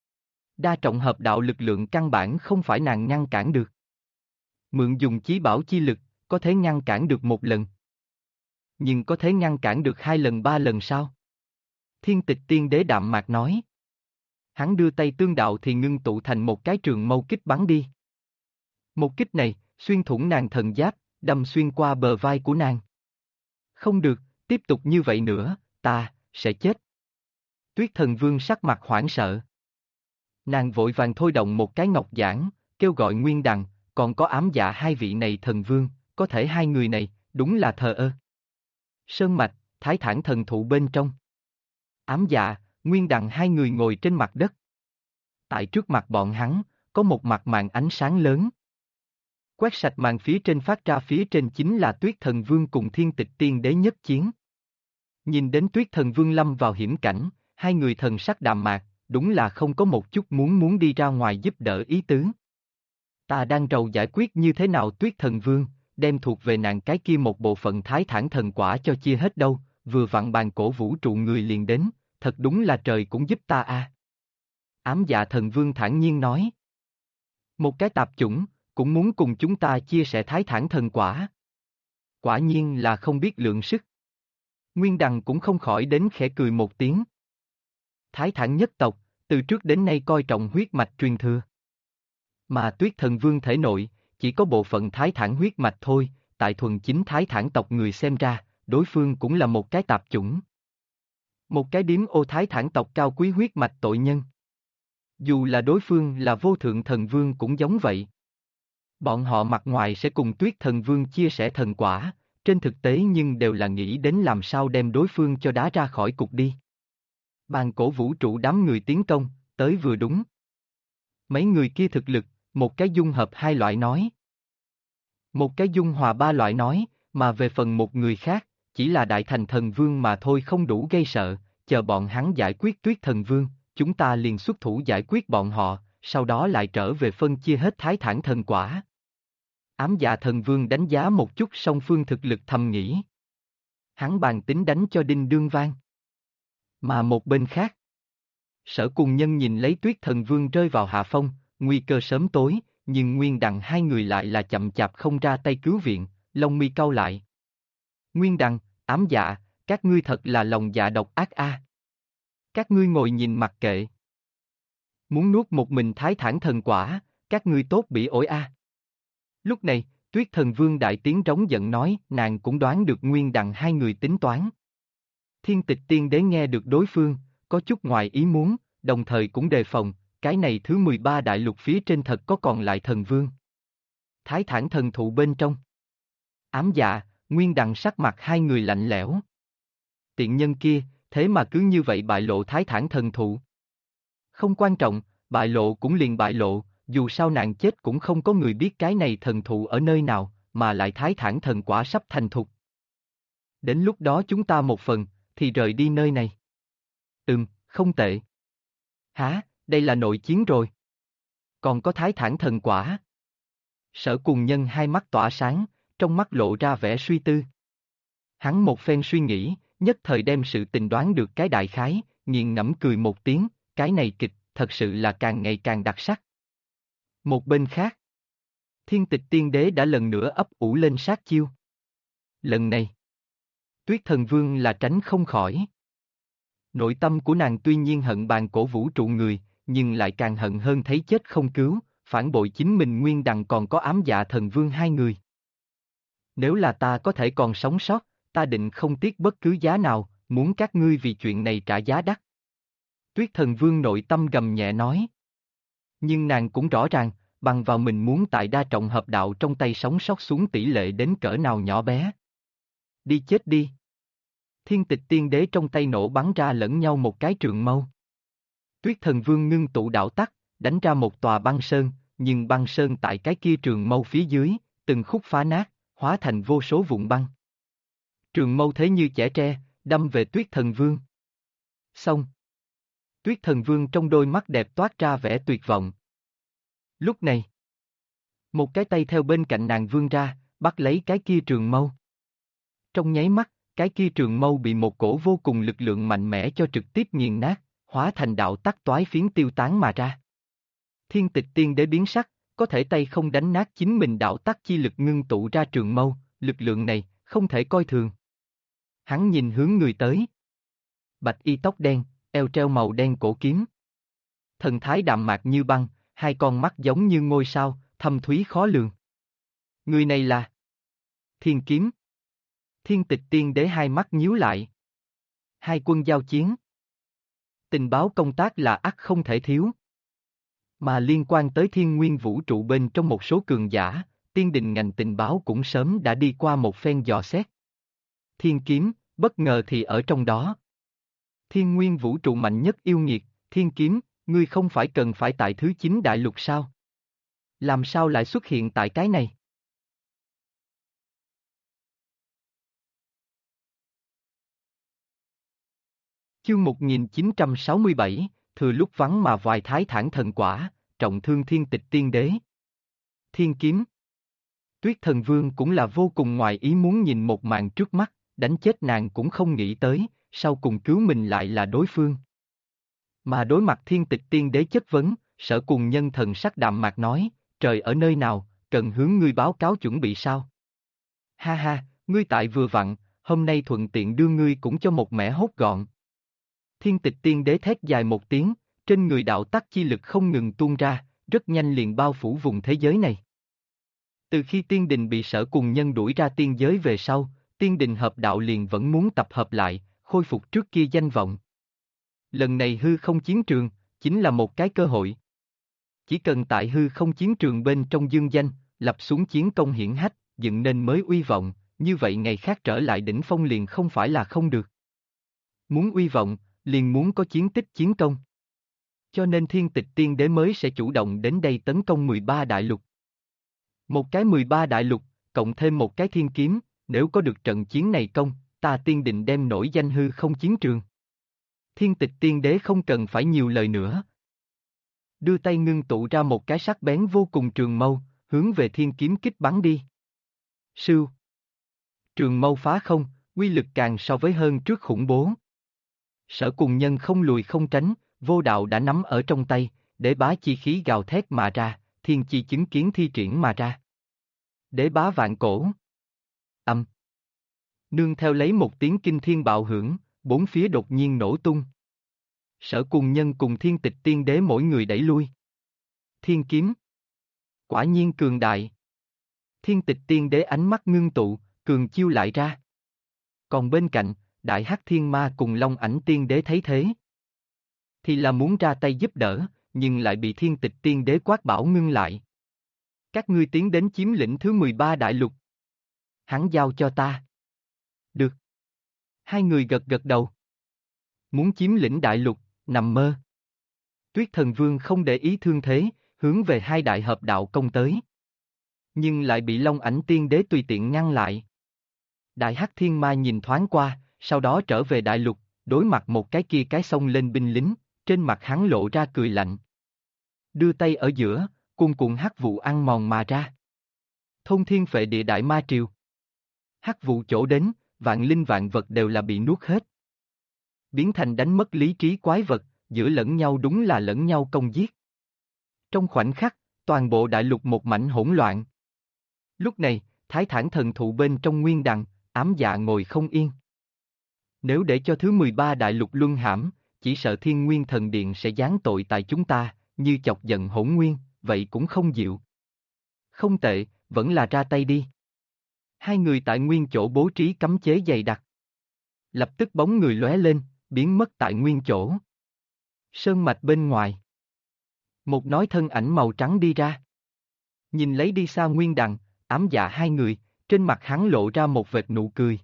Đa trọng hợp đạo lực lượng căn bản không phải nàng ngăn cản được. Mượn dùng chí bảo chi lực, có thể ngăn cản được một lần. Nhưng có thể ngăn cản được hai lần ba lần sao? Thiên Tịch Tiên Đế đạm mạc nói. Hắn đưa tay tương đạo thì ngưng tụ thành một cái trường mâu kích bắn đi. Một kích này, xuyên thủng nàng thần giáp, đâm xuyên qua bờ vai của nàng. Không được, tiếp tục như vậy nữa, ta sẽ chết. Tuyết Thần Vương sắc mặt hoảng sợ. Nàng vội vàng thôi động một cái ngọc giản, kêu gọi Nguyên Đằng, còn có ám dạ hai vị này thần vương, có thể hai người này, đúng là thờ ơ. Sơn Mạch, Thái Thản thần thụ bên trong. Ám dạ, Nguyên Đằng hai người ngồi trên mặt đất. Tại trước mặt bọn hắn, có một mặt màn ánh sáng lớn. Quét sạch màn phía trên phát ra phía trên chính là Tuyết Thần Vương cùng Thiên Tịch Tiên Đế nhất chiến. Nhìn đến Tuyết Thần Vương lâm vào hiểm cảnh, hai người thần sắc đạm mạc, đúng là không có một chút muốn đi ra ngoài giúp đỡ ý tứ. Ta đang rầu giải quyết như thế nào Tuyết Thần Vương, đem thuộc về nàng cái kia một bộ phận Thái Thản thần quả cho chia hết đâu, vừa vặn bàn cổ vũ trụ người liền đến, thật đúng là trời cũng giúp ta a. Ám Dạ Thần Vương thản nhiên nói. Một cái tạp chủng, cũng muốn cùng chúng ta chia sẻ Thái Thản thần quả. Quả nhiên là không biết lượng sức. Nguyên Đằng cũng không khỏi đến khẽ cười một tiếng. Thái Thản nhất tộc, từ trước đến nay coi trọng huyết mạch truyền thừa. Mà Tuyết Thần Vương thể nội, chỉ có bộ phận Thái Thản huyết mạch thôi, tại thuần chính Thái Thản tộc người xem ra, đối phương cũng là một cái tạp chủng. Một cái điếm ô Thái Thản tộc cao quý huyết mạch tội nhân. Dù là đối phương là vô thượng thần vương cũng giống vậy. Bọn họ mặt ngoài sẽ cùng Tuyết Thần Vương chia sẻ thần quả, trên thực tế nhưng đều là nghĩ đến làm sao đem đối phương cho đá ra khỏi cục đi. Bàn cổ vũ trụ đám người tiến công, tới vừa đúng. Mấy người kia thực lực, một cái dung hợp hai loại nói. Một cái dung hòa ba loại nói, mà về phần một người khác, chỉ là đại thành thần vương mà thôi không đủ gây sợ, chờ bọn hắn giải quyết Tuyết Thần Vương, chúng ta liền xuất thủ giải quyết bọn họ, sau đó lại trở về phân chia hết Thái Thản thần quả. Ám Dạ Thần Vương đánh giá một chút song phương thực lực thầm nghĩ. Hắn bàn tính đánh cho đinh đương vang. Mà một bên khác, Sở Cùng Nhân nhìn lấy Tuyết Thần Vương rơi vào hạ phong, nguy cơ sớm tối, nhưng Nguyên Đằng hai người lại là chậm chạp không ra tay cứu viện, lông mi cau lại. Nguyên Đằng, Ám Dạ, các ngươi thật là lòng dạ độc ác a. Các ngươi ngồi nhìn mặc kệ. Muốn nuốt một mình Thái Thản thần quả, các ngươi tốt bị ổi a. Lúc này, Tuyết Thần Vương đại tiếng trống giận nói, nàng cũng đoán được Nguyên Đằng hai người tính toán. Thiên Tịch Tiên Đế nghe được đối phương, có chút ngoài ý muốn, đồng thời cũng đề phòng, cái này thứ 13 đại lục phía trên thật có còn lại thần vương. Thái Thản thần thụ bên trong. Ám Dạ, Nguyên Đằng sắc mặt hai người lạnh lẽo. Tiện nhân kia, thế mà cứ như vậy bại lộ Thái Thản thần thụ. Không quan trọng, bại lộ cũng liền bại lộ, dù sao nàng chết cũng không có người biết cái này thần thụ ở nơi nào, mà lại Thái Thản thần quả sắp thành thục. Đến lúc đó chúng ta một phần, thì rời đi nơi này. Không tệ. Hả, đây là nội chiến rồi. Còn có Thái Thản thần quả. Sở Cùng Nhân hai mắt tỏa sáng, trong mắt lộ ra vẻ suy tư. Hắn một phen suy nghĩ, nhất thời đem sự tình đoán được cái đại khái, nghiền ngẫm cười một tiếng, cái này kịch, thật sự là càng ngày càng đặc sắc. Một bên khác, Thiên Tịch Tiên Đế đã lần nữa ấp ủ lên sát chiêu. Lần này, Tuyết Thần Vương là tránh không khỏi. Nội tâm của nàng tuy nhiên hận bàn cổ vũ trụ người, nhưng lại càng hận hơn thấy chết không cứu, phản bội chính mình Nguyên Đằng còn có Ám Dạ Thần Vương hai người. Nếu là ta có thể còn sống sót, ta định không tiếc bất cứ giá nào, muốn các ngươi vì chuyện này trả giá đắt. Tuyết Thần Vương nội tâm gầm nhẹ nói. Nhưng nàng cũng rõ ràng, bằng vào mình muốn tại đa trọng hợp đạo trong tay sống sót xuống tỷ lệ đến cỡ nào nhỏ bé. Đi chết đi. Thiên Tịch Tiên Đế trong tay nổ bắn ra lẫn nhau một cái trường mâu. Tuyết Thần Vương ngưng tụ đạo tắc, đánh ra một tòa băng sơn, nhưng băng sơn tại cái kia trường mâu phía dưới, từng khúc phá nát, hóa thành vô số vụn băng. Trường mâu thế như chẻ tre, đâm về Tuyết Thần Vương. Xong. Tuyết Thần Vương trong đôi mắt đẹp toát ra vẻ tuyệt vọng. Lúc này, một cái tay theo bên cạnh nàng vươn ra, bắt lấy cái kia trường mâu. Trong nháy mắt, cái kia trường mâu bị một cổ vô cùng lực lượng mạnh mẽ cho trực tiếp nghiền nát, hóa thành đạo tắc toái phiến tiêu tán mà ra. Thiên Tịch Tiên Đế biến sắc, có thể tay không đánh nát chính mình đạo tắc chi lực ngưng tụ ra trường mâu, lực lượng này, không thể coi thường. Hắn nhìn hướng người tới. Bạch y tóc đen, eo treo màu đen cổ kiếm. Thần thái đạm mạc như băng, hai con mắt giống như ngôi sao, thâm thúy khó lường. Người này là Thiên Kiếm. Thiên Tịch Tiên Đế hai mắt nhíu lại. Hai quân giao chiến. Tình báo công tác là ắt không thể thiếu. Mà liên quan tới thiên nguyên vũ trụ bên trong một số cường giả, tiên đình ngành tình báo cũng sớm đã đi qua một phen dò xét. Thiên Kiếm, bất ngờ thì ở trong đó. Thiên nguyên vũ trụ mạnh nhất yêu nghiệt, Thiên Kiếm, ngươi không phải cần phải tại thứ 9 đại lục sao? Làm sao lại xuất hiện tại cái này? Chương 1967, thừa lúc vắng mà vài thái thản thần quả, trọng thương thiên tịch tiên đế. Thiên kiếm. Tuyết thần vương cũng là vô cùng ngoài ý muốn nhìn một màn trước mắt, đánh chết nàng cũng không nghĩ tới, sau cùng cứu mình lại là đối phương. Mà đối mặt thiên tịch tiên đế chất vấn, Sở Cùng Nhân thần sắc đạm mạc nói, trời ở nơi nào, cần hướng ngươi báo cáo chuẩn bị sao? Ha ha, ngươi tại vừa vặn, hôm nay thuận tiện đưa ngươi cũng cho một mẻ hốt gọn. Thiên tịch tiên đế thét dài một tiếng, trên người đạo tắc chi lực không ngừng tuôn ra, rất nhanh liền bao phủ vùng thế giới này. Từ khi tiên đình bị Sở Cùng Nhân đuổi ra tiên giới về sau, tiên đình hợp đạo liền vẫn muốn tập hợp lại, khôi phục trước kia danh vọng. Lần này hư không chiến trường, chính là một cái cơ hội. Chỉ cần tại hư không chiến trường bên trong dương danh, lập xuống chiến công hiển hách, dựng nên mới uy vọng, như vậy ngày khác trở lại đỉnh phong liền không phải là không được. Muốn uy vọng, liền muốn có chiến tích chiến công. Cho nên thiên tịch tiên đế mới sẽ chủ động đến đây tấn công 13 đại lục. Một cái 13 đại lục, cộng thêm một cái thiên kiếm, nếu có được trận chiến này công, ta tiên định đem nổi danh hư không chiến trường. Thiên tịch tiên đế không cần phải nhiều lời nữa. Đưa tay ngưng tụ ra một cái sắc bén vô cùng trường mâu, hướng về thiên kiếm kích bắn đi. Sưu. Trường mâu phá không, uy lực càng so với hơn trước khủng bố. Sở Cùng Nhân không lùi không tránh, vô đạo đã nắm ở trong tay, đế bá chi khí gào thét mà ra, thiên chi chứng kiến thi triển mà ra. Đế bá vạn cổ. Âm. Nương theo lấy một tiếng kinh thiên bạo hưởng, bốn phía đột nhiên nổ tung. Sở Cùng Nhân cùng thiên tịch tiên đế mỗi người đẩy lui. Thiên kiếm. Quả nhiên cường đại. Thiên tịch tiên đế ánh mắt ngưng tụ, cường chiêu lại ra. Còn bên cạnh, Đại Hắc Thiên Ma cùng Long Ảnh Tiên Đế thấy thế. Thì là muốn ra tay giúp đỡ, nhưng lại bị thiên tịch tiên đế quát bảo ngưng lại. Các ngươi tiến đến chiếm lĩnh thứ 13 đại lục. Hắn giao cho ta. Được. Hai người gật gật đầu. Muốn chiếm lĩnh đại lục, nằm mơ. Tuyết thần vương không để ý thương thế, hướng về hai đại hợp đạo công tới. Nhưng lại bị Long Ảnh Tiên Đế tùy tiện ngăn lại. Đại Hắc Thiên Ma nhìn thoáng qua, sau đó trở về đại lục, đối mặt một cái kia cái xông lên binh lính, trên mặt hắn lộ ra cười lạnh. Đưa tay ở giữa, cuồn cuộn hắc vụ ăn mòn mà ra. Thôn thiên phệ địa đại ma triều. Hắc vụ chỗ đến, vạn linh vạn vật đều là bị nuốt hết. Biến thành đánh mất lý trí quái vật, giữa lẫn nhau đúng là lẫn nhau công giết. Trong khoảnh khắc, toàn bộ đại lục một mảnh hỗn loạn. Lúc này, Thái Thản thần thụ bên trong nguyên đằng, ám dạ ngồi không yên. Nếu để cho thứ 13 đại lục luân hãm, chỉ sợ Thiên Nguyên Thần Điện sẽ giáng tội tại chúng ta, như chọc giận Hỗn Nguyên, vậy cũng không dịu. Không tệ, vẫn là ra tay đi. Hai người tại nguyên chỗ bố trí cấm chế dày đặc. Lập tức bóng người lóe lên, biến mất tại nguyên chỗ. Sơn mạch bên ngoài. Một nói thân ảnh màu trắng đi ra. Nhìn lấy đi xa nguyên đằng, ám dạ hai người, trên mặt hắn lộ ra một vệt nụ cười.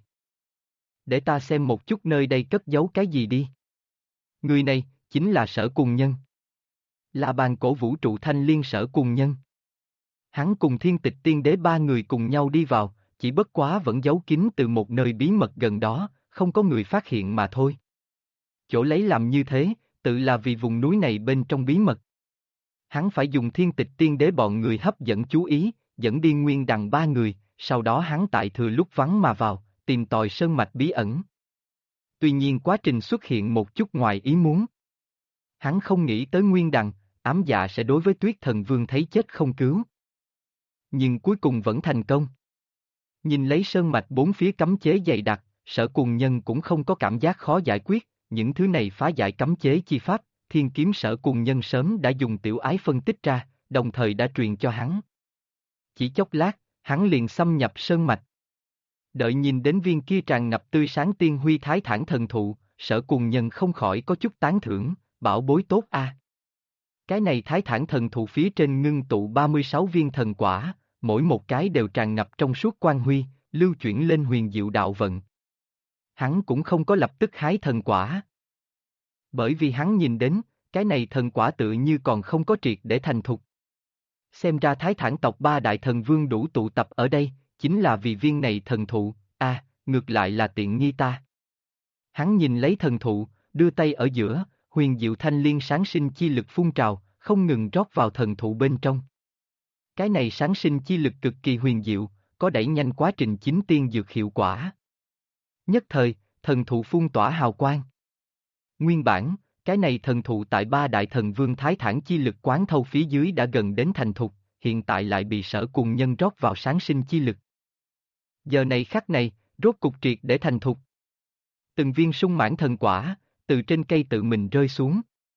Để ta xem một chút nơi đây cất giấu cái gì đi. Người này, chính là Sở Cùng Nhân. Là bàn cổ vũ trụ thanh liên Sở Cùng Nhân. Hắn cùng thiên tịch tiên đế ba người cùng nhau đi vào, chỉ bất quá vẫn giấu kín từ một nơi bí mật gần đó, không có người phát hiện mà thôi. Chỗ lấy làm như thế, tự là vì vùng núi này bên trong bí mật. Hắn phải dùng thiên tịch tiên đế bọn người hấp dẫn chú ý, dẫn đi nguyên đằng ba người, sau đó hắn tại thừa lúc vắng mà vào, tìm tòi sơn mạch bí ẩn. Tuy nhiên quá trình xuất hiện một chút ngoài ý muốn. Hắn không nghĩ tới nguyên đằng, ám dạ sẽ đối với Tuyết thần vương thấy chết không cứu. Nhưng cuối cùng vẫn thành công. Nhìn lấy sơn mạch bốn phía cấm chế dày đặc, Sở Cùng Nhân cũng không có cảm giác khó giải quyết, những thứ này phá giải cấm chế chi pháp, thiên kiếm Sở Cùng Nhân sớm đã dùng tiểu ái phân tích ra, đồng thời đã truyền cho hắn. Chỉ chốc lát, hắn liền xâm nhập sơn mạch. Đợi nhìn đến viên kia tràn ngập tươi sáng tiên huy Thái Thản thần thụ, Sở Cùng Nhân không khỏi có chút tán thưởng, bảo bối tốt a. Cái này Thái Thản thần thụ phía trên ngưng tụ 36 viên thần quả, mỗi một cái đều tràn ngập trong suốt quang huy, lưu chuyển lên huyền diệu đạo vận. Hắn cũng không có lập tức hái thần quả. Bởi vì hắn nhìn đến, cái này thần quả tự như còn không có triệt để thành thục. Xem ra Thái Thản tộc ba đại thần vương đủ tụ tập ở đây, chính là vì viên này thần thụ, ngược lại là tiện nghi ta. Hắn nhìn lấy thần thụ, đưa tay ở giữa, huyền diệu thanh liên sáng sinh chi lực phun trào, không ngừng rót vào thần thụ bên trong. Cái này sáng sinh chi lực cực kỳ huyền diệu, có đẩy nhanh quá trình chính tiên dược hiệu quả. Nhất thời, thần thụ phun tỏa hào quang. Nguyên bản, cái này thần thụ tại ba đại thần vương thái thản chi lực quán thâu phía dưới đã gần đến thành thục, hiện tại lại bị Sở Cùng Nhân rót vào sáng sinh chi lực. Giờ này khắc này, rốt cục triệt để thành thục. Từng viên sung mãn thần quả, từ trên cây tự mình rơi xuống.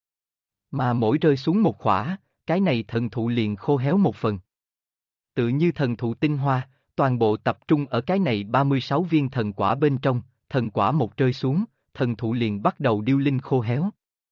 Mà mỗi rơi xuống một khỏa, cái này thần thụ liền khô héo một phần. Tự như thần thụ tinh hoa, toàn bộ tập trung ở cái này 36 viên thần quả bên trong, thần quả một rơi xuống, thần thụ liền bắt đầu điêu linh khô héo.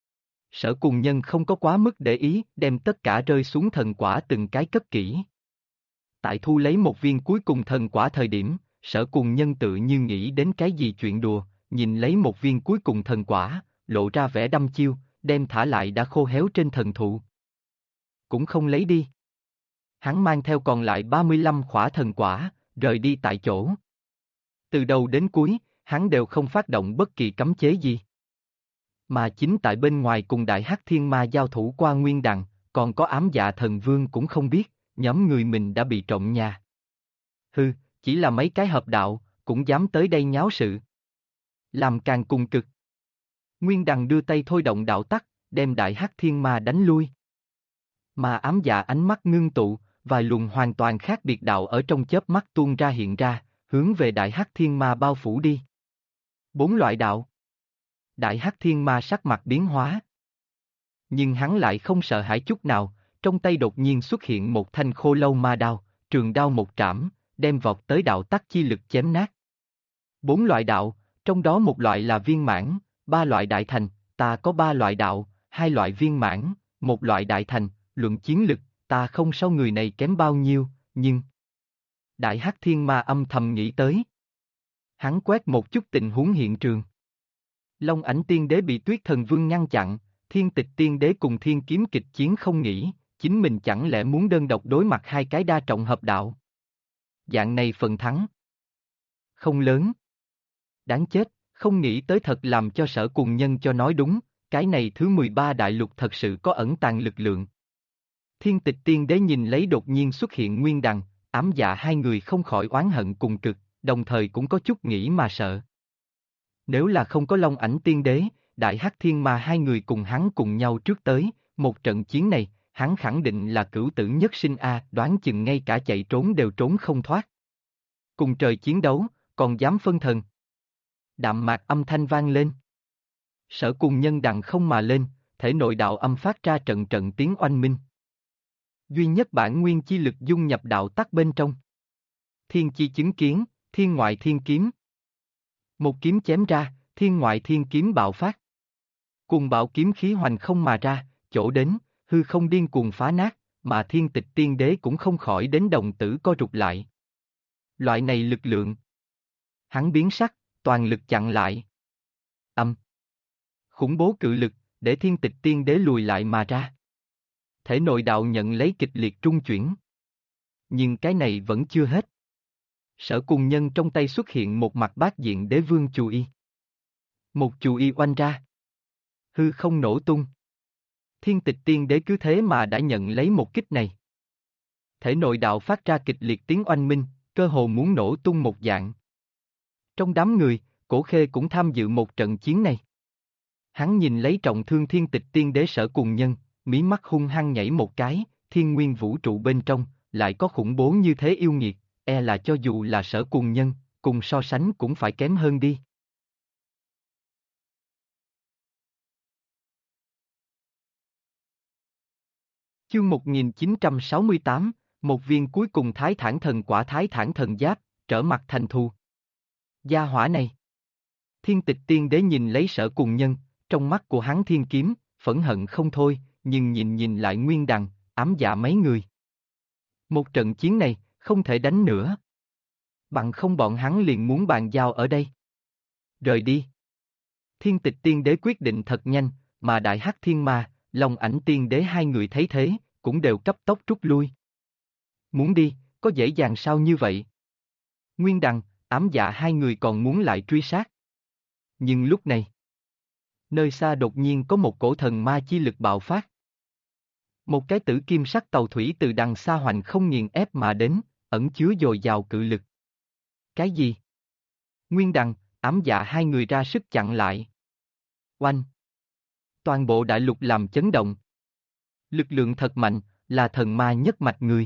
Sở Cùng Nhân không có quá mức để ý, đem tất cả rơi xuống thần quả từng cái cất kỹ. Tại thu lấy một viên cuối cùng thần quả thời điểm, Sở Cùng Nhân tự như nghĩ đến cái gì chuyện đùa, nhìn lấy một viên cuối cùng thần quả, lộ ra vẻ đăm chiêu, đem thả lại đã khô héo trên thần thụ. Cũng không lấy đi. Hắn mang theo còn lại 35 khỏa thần quả, rời đi tại chỗ. Từ đầu đến cuối, hắn đều không phát động bất kỳ cấm chế gì. Mà chính tại bên ngoài cùng Đại Hắc Thiên Ma giao thủ qua Nguyên Đằng, còn có Ám Dạ Thần Vương cũng không biết, nhóm người mình đã bị trộm nhà. Hừ, chỉ là mấy cái hợp đạo, cũng dám tới đây nháo sự. Làm càng cùng cực. Nguyên Đằng đưa tay thôi động đạo tắc, đem Đại Hắc Thiên Ma đánh lui. Mà Ám Dạ ánh mắt ngưng tụ, vài luồng hoàn toàn khác biệt đạo ở trong chớp mắt tuôn ra hiện ra, hướng về Đại Hắc Thiên Ma bao phủ đi. 4 loại đạo. Đại Hắc Thiên Ma sắc mặt biến hóa. Nhưng hắn lại không sợ hãi chút nào, trong tay đột nhiên xuất hiện một thanh khô lâu ma đao, trường đao một trảm, đem vọt tới đạo tắc chi lực chém nát. 4 loại đạo, trong đó một loại là viên mãn, 3 loại đại thành, ta có 3 loại đạo, 2 loại viên mãn, 1 loại đại thành, luận chiến lực, ta không so người này kém bao nhiêu, nhưng... Đại Hắc Thiên Ma âm thầm nghĩ tới. Hắn quét một chút tình huống hiện trường. Long Ảnh Tiên Đế bị Tuyết Thần Vương ngăn chặn, Thiên Tịch Tiên Đế cùng Thiên Kiếm kịch chiến không nghỉ, chính mình chẳng lẽ muốn đơn độc đối mặt hai cái đa trọng hợp đạo. Dạng này phần thắng không lớn. Đáng chết, không nghĩ tới thật làm cho Sở Cùng Nhân cho nói đúng, cái này thứ 13 đại lục thật sự có ẩn tàng lực lượng. Thiên Tịch Tiên Đế nhìn lấy đột nhiên xuất hiện Nguyên Đằng, Ám Dạ hai người không khỏi oán hận cùng cực, đồng thời cũng có chút nghĩ mà sợ. Nếu là không có Long Ảnh Tiên Đế, Đại Hắc Thiên Ma hai người cùng hắn cùng nhau trước tới, một trận chiến này, hắn khẳng định là cửu tử nhất sinh đoán chừng ngay cả chạy trốn đều trốn không thoát. Cùng trời chiến đấu, còn dám phân thần. Đạm mạc âm thanh vang lên. Sở Cùng Nhân đằng không mà lên, thể nội đạo âm phát ra trận trận tiếng oanh minh. Duy nhất bản nguyên chi lực dung nhập đạo tắc bên trong. Thiên chi chứng kiến, thiên ngoại thiên kiếm. Một kiếm chém ra, thiên ngoại thiên kiếm bạo phát. Cùng bạo kiếm khí hoành không mà ra, chỗ đến, hư không điên cuồng phá nát, mà Thiên Tịch Tiên Đế cũng không khỏi đến đồng tử co rụt lại. Loại này lực lượng. Hắn biến sắc, toàn lực chặn lại. Khủng bố cự lực, để Thiên Tịch Tiên Đế lùi lại mà ra. Thể nội đạo nhận lấy kịch liệt trung chuyển. Nhưng cái này vẫn chưa hết. Sở Cùng Nhân trong tay xuất hiện một mặt bát diện đế vương chù y. Một chù y oanh ra. Hư không nổ tung. Thiên Tịch Tiên Đế cứ thế mà đã nhận lấy một kích này. Thể nội đạo phát ra kịch liệt tiếng oanh minh, cơ hồ muốn nổ tung một dạng. Trong đám người, Cổ Khê cũng tham dự một trận chiến này. Hắn nhìn lấy trọng thương Thiên Tịch Tiên Đế Sở Cùng Nhân, mí mắt hung hăng nhảy một cái, thiên nguyên vũ trụ bên trong, lại có khủng bố như thế yêu nghiệt, e là cho dù là Sở Cùng Nhân, cùng so sánh cũng phải kém hơn đi. Chương 1968, một viên cuối cùng Thái Thản Thần Quả Thái Thản Thần Giáp, trở mặt thành thù. Gia hỏa này. Thiên Tịch Tiên Đế nhìn lấy Sở Cùng Nhân, trong mắt của hắn thiên kiếm, phẫn hận không thôi, nhưng nhìn lại Nguyên Đằng, Ám Dạ mấy người. Một trận chiến này, không thể đánh nữa. Bằng không bọn hắn liền muốn bàn giao ở đây. Rời đi. Thiên Tịch Tiên Đế quyết định thật nhanh, mà Đại Hắc Thiên Ma, Long Ảnh Tiên Đế hai người thấy thế, cũng đều cấp tốc rút lui. Muốn đi, có dễ dàng sao như vậy? Nguyên Đằng, Ám Dạ hai người còn muốn lại truy sát. Nhưng lúc này, Nơi xa đột nhiên có một cổ thần ma chi lực bạo phát. Một cái tử kim sắc tàu thủy từ đằng xa hoành không nghiền ép mà đến, ẩn chứa dồi dào cự lực. Cái gì? Nguyên Đằng, Ám Dạ hai người ra sức chặn lại. Oanh! Toàn bộ đại lục làm chấn động. Lực lượng thật mạnh, là thần ma nhất mạch người.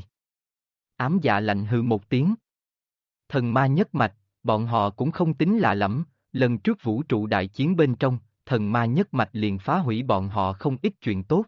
Ám Dạ lạnh hừ một tiếng. Thần ma nhất mạch, bọn họ cũng không tính lạ lẫm, lần trước vũ trụ đại chiến bên trong, thần ma nhất mạch liền phá hủy bọn họ không ít chuyện tốt.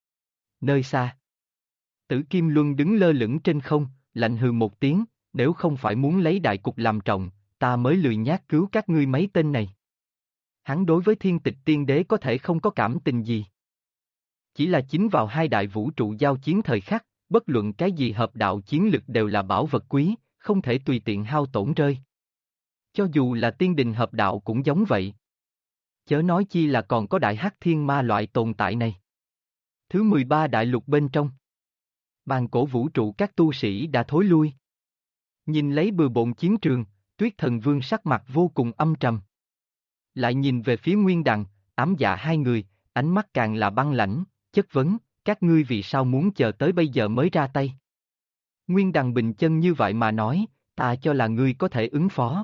Nơi xa, Tử Kim Luân đứng lơ lửng trên không, lạnh hừ một tiếng, nếu không phải muốn lấy đại cục làm trọng, ta mới lười nhác cứu các ngươi mấy tên này. Hắn đối với Thiên Tịch Tiên Đế có thể không có cảm tình gì. Chỉ là chính vào hai đại vũ trụ giao chiến thời khắc, bất luận cái gì hợp đạo chiến lực đều là bảo vật quý, không thể tùy tiện hao tổn rơi. Cho dù là tiên đình hợp đạo cũng giống vậy. Chớ nói chi là còn có đại hắc thiên ma loại tồn tại này. Thứ 13 đại lục bên trong. Bàn cổ vũ trụ các tu sĩ đã thối lui. Nhìn lấy bừa bộn chiến trường, Tuyết Thần Vương sắc mặt vô cùng âm trầm. Lại nhìn về phía Nguyên Đằng, Ám Dạ hai người, ánh mắt càng là băng lãnh, chất vấn, các ngươi vì sao muốn chờ tới bây giờ mới ra tay. Nguyên Đằng bình chân như vậy mà nói, ta cho là ngươi có thể ứng phó.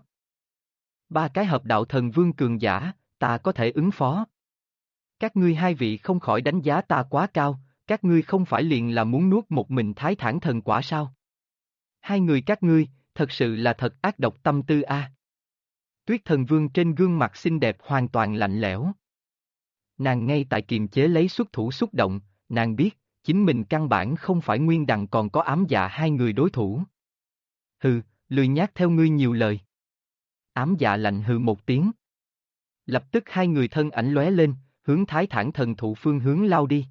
Ba cái hợp đạo thần vương cường giả, ta có thể ứng phó. Các ngươi hai vị không khỏi đánh giá ta quá cao, các ngươi không phải liền là muốn nuốt một mình Thái Thản thần quả sao? Hai người các ngươi, thật sự là thật ác độc tâm tư a. Tuyết Thần Vương trên gương mặt xinh đẹp hoàn toàn lạnh lẽo. Nàng ngay tại kiềm chế lấy xuất thủ xúc động, nàng biết, chính mình căn bản không phải Nguyên Đằng còn có Ám Dạ hai người đối thủ. Hừ, lười nhác theo ngươi nhiều lời. Ám Dạ lạnh hừ một tiếng. Lập tức hai người thân ảnh lóe lên, hướng Thái Thản thần thụ phương hướng lao đi.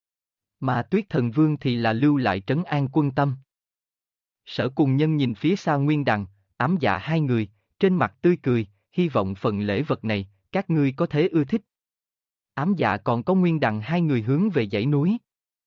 Mà Tuyết Thần Vương thì là lưu lại trấn an quân tâm. Sở Cùng Nhân nhìn phía xa Nguyên Đằng, Ám Dạ hai người, trên mặt tươi cười, hy vọng phần lễ vật này, các ngươi có thể ưa thích. Ám Dạ còn có Nguyên Đằng hai người hướng về dãy núi.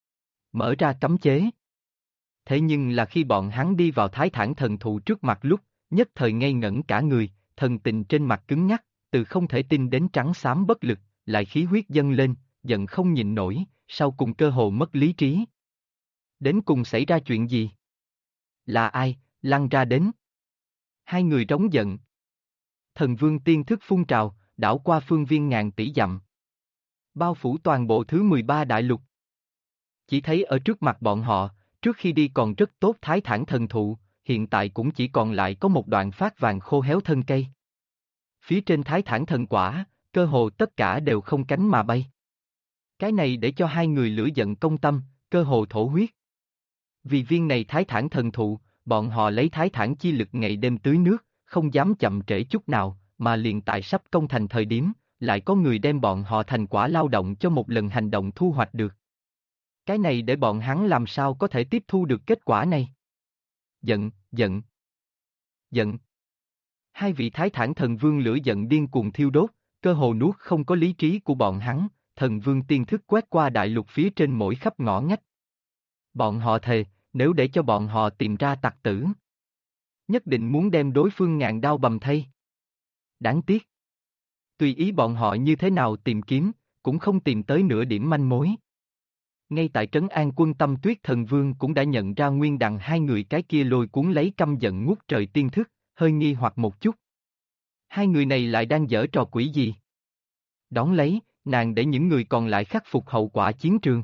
Mở ra cấm chế. Thế nhưng là khi bọn hắn đi vào Thái Thản thần thụ trước mặt lúc, nhất thời ngây ngẩn cả người, thần tình trên mặt cứng nhắc, từ không thể tin đến trắng xám bất lực, lại khí huyết dâng lên, giận không nhịn nổi, sau cùng cơ hồ mất lý trí. Đến cùng xảy ra chuyện gì? Là ai, lăn ra đến? Hai người trống giận. Thần vương tiên thức phun trào, đảo qua phương viên ngàn tỷ dặm. Bao phủ toàn bộ thứ 13 đại lục. Chỉ thấy ở trước mặt bọn họ, trước khi đi còn rất tốt Thái Thản thần thụ, hiện tại cũng chỉ còn lại có một đoạn phát vàng khô héo thân cây. Phía trên Thái Thản thần quả, cơ hồ tất cả đều không cánh mà bay. Cái này để cho hai người lửa giận công tâm, cơ hồ thổ huyết. Vì viên này Thái Thản thần thụ, bọn họ lấy Thái Thản chi lực ngày đêm tưới nước, không dám chậm trễ chút nào, mà liền tại sắp công thành thời điểm, lại có người đem bọn họ thành quả lao động cho một lần hành động thu hoạch được. Cái này để bọn hắn làm sao có thể tiếp thu được kết quả này? Giận, giận, giận. Hai vị Thái Thản thần vương lửa giận điên cuồng thiêu đốt, cơ hồ nuốt không có lý trí của bọn hắn, thần vương tiên thức quét qua đại lục phía trên mỗi khắp ngõ ngách. Bọn họ thề, nếu để cho bọn họ tìm ra tặc tử, nhất định muốn đem đối phương ngàn đao bầm thây. Đáng tiếc. Tùy ý bọn họ như thế nào tìm kiếm, cũng không tìm tới nửa điểm manh mối. Ngay tại trấn an quân tâm Tuyết Thần Vương cũng đã nhận ra Nguyên Đằng hai người cái kia lôi cuốn lấy căm giận ngút trời tiên thức, hơi nghi hoặc một chút. Hai người này lại đang giở trò quỷ gì? Đón lấy, nàng để những người còn lại khắc phục hậu quả chiến trường.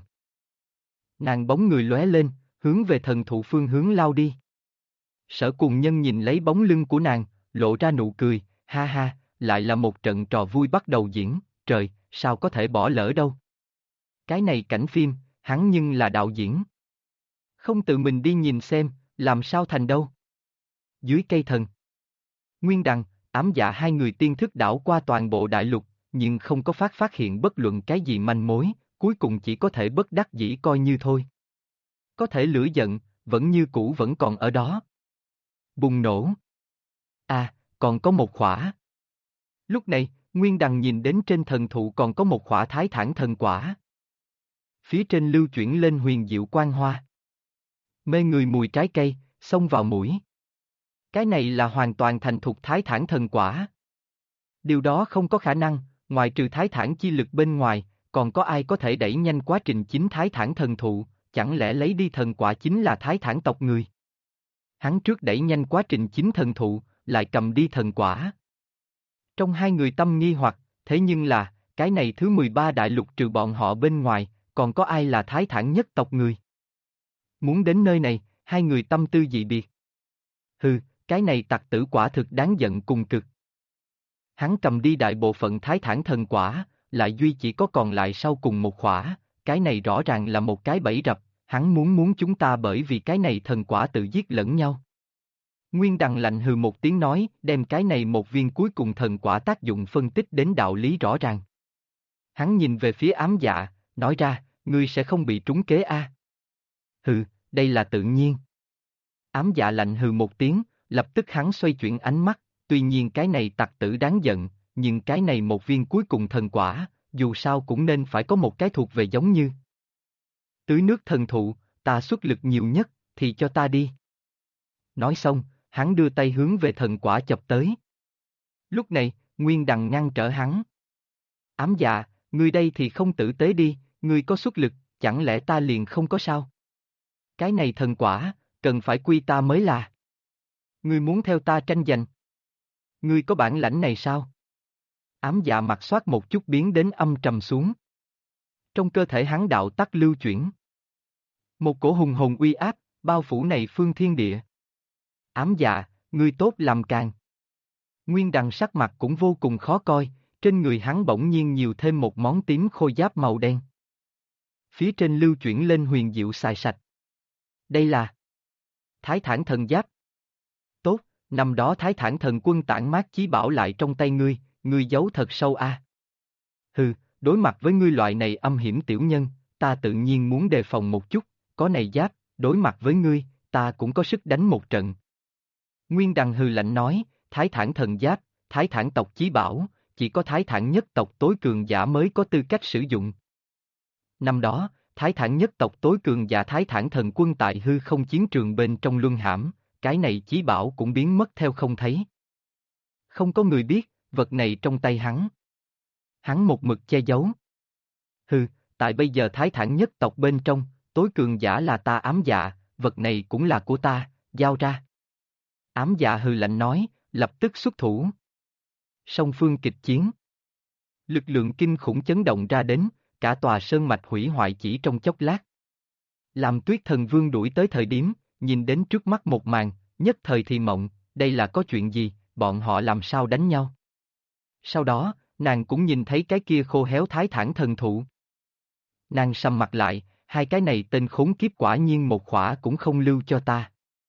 Nàng bóng người lóe lên, hướng về thần thụ phương hướng lao đi. Sở Cùng Nhân nhìn lấy bóng lưng của nàng, lộ ra nụ cười, ha ha, lại là một trận trò vui bắt đầu diễn, trời, sao có thể bỏ lỡ đâu. Cái này cảnh phim, hắn nhưng là đạo diễn. Không tự mình đi nhìn xem, làm sao thành đâu. Dưới cây thần, Nguyên Đằng, Ám Dạ hai người tiên thức đảo qua toàn bộ đại lục, nhưng không có phát hiện bất luận cái gì manh mối, cuối cùng chỉ có thể bất đắc dĩ coi như thôi. Có thể lửa giận, vẫn như cũ vẫn còn ở đó. Bùng nổ. À, còn có một khỏa. Lúc này, Nguyên Đằng nhìn đến trên thần thụ còn có một khỏa Thái Thản thần quả. Phía trên lưu chuyển lên huyền diệu quang hoa. Mê người mùi trái cây, xông vào mũi. Cái này là hoàn toàn thành thục Thái Thản thần quả. Điều đó không có khả năng, ngoài trừ thái thản chi lực bên ngoài, còn có ai có thể đẩy nhanh quá trình chính thái thản thần thụ, chẳng lẽ lấy đi thần quả chính là thái thản tộc người? Hắn trước đẩy nhanh quá trình chính thần thụ, lại cầm đi thần quả. Trong hai người tâm nghi hoặc, thế nhưng là, cái này thứ 13 đại lục trừ bọn họ bên ngoài, còn có ai là thái thản nhất tộc người? Muốn đến nơi này, hai người tâm tư dị biệt. Hừ, cái này tặc tử quả thực đáng giận cùng cực. Hắn cầm đi đại bộ phận thái thản thần quả, lại duy chỉ có còn lại sau cùng một khỏa, cái này rõ ràng là một cái bẫy rập, hắn muốn chúng ta bởi vì cái này thần quả tự giết lẫn nhau. Nguyên Đằng lạnh hừ một tiếng nói, đem cái này một viên cuối cùng thần quả tác dụng phân tích đến đạo lý rõ ràng. Hắn nhìn về phía Ám Dạ, nói ra, ngươi sẽ không bị trúng kế a? Hừ, đây là tự nhiên. Ám Dạ lạnh hừ một tiếng, lập tức hắn xoay chuyển ánh mắt, tuy nhiên cái này tặc tử đáng giận, nhưng cái này một viên cuối cùng thần quả, dù sao cũng nên phải có một cái thuộc về giống như. Tưới nước thần thụ, ta xuất lực nhiều nhất, thì cho ta đi. Nói xong, hắn đưa tay hướng về thần quả chập tới. Lúc này, Nguyên Đằng ngăn trở hắn. Ám Dạ, ngươi đây thì không tử tế đi, ngươi có xuất lực, chẳng lẽ ta liền không có sao? Cái này thần quả, cần phải quy ta mới là. Ngươi muốn theo ta tranh giành? Ngươi có bản lãnh này sao? Ám Dạ mặt soát một chút biến đến âm trầm xuống. Trong cơ thể hắn đạo tắc lưu chuyển. Một cổ hùng hồn uy áp, bao phủ này phương thiên địa. Ám Dạ, ngươi tốt làm càng. Nguyên Đằng sắc mặt cũng vô cùng khó coi, trên người hắn bỗng nhiên nhiều thêm một món tím khôi giáp màu đen. Phía trên lưu chuyển lên huyền diệu xài sạch. Đây là Thái Thản thần giáp. Tốt, năm đó Thái Thản thần quân tản mát chí bảo lại trong tay ngươi giấu thật sâu a. Hừ, đối mặt với ngươi loại này âm hiểm tiểu nhân, ta tự nhiên muốn đề phòng một chút, có này giáp, đối mặt với ngươi, ta cũng có sức đánh một trận. Nguyên Đằng hừ lạnh nói, Thái Thản thần giáp, Thái Thản tộc chí bảo, chỉ có Thái Thản nhất tộc tối cường giả mới có tư cách sử dụng. Năm đó, Thái Thản nhất tộc tối cường giả Thái Thản thần quân tại hư không chiến trường bên trong luân hãm, cái này chí bảo cũng biến mất theo không thấy. Không có người biết, vật này trong tay hắn. Hắn một mực che giấu. Hừ, tại bây giờ Thái Thản nhất tộc bên trong, tối cường giả là ta Ám Dạ, vật này cũng là của ta, giao ra. Ám Dạ hừ lạnh nói, lập tức xuất thủ. Song phương kịch chiến. Lực lượng kinh khủng chấn động ra đến, cả tòa sơn mạch hủy hoại chỉ trong chốc lát. Làm Tuyết Thần Vương đuổi tới thời điểm, nhìn đến trước mắt một màn, nhất thời thì mộng, đây là có chuyện gì, bọn họ làm sao đánh nhau. Sau đó, nàng cũng nhìn thấy cái kia khô héo Thái Thản thần thụ. Nàng sầm mặt lại, hai cái này tên khốn kiếp quả nhiên một khỏa cũng không lưu cho ta.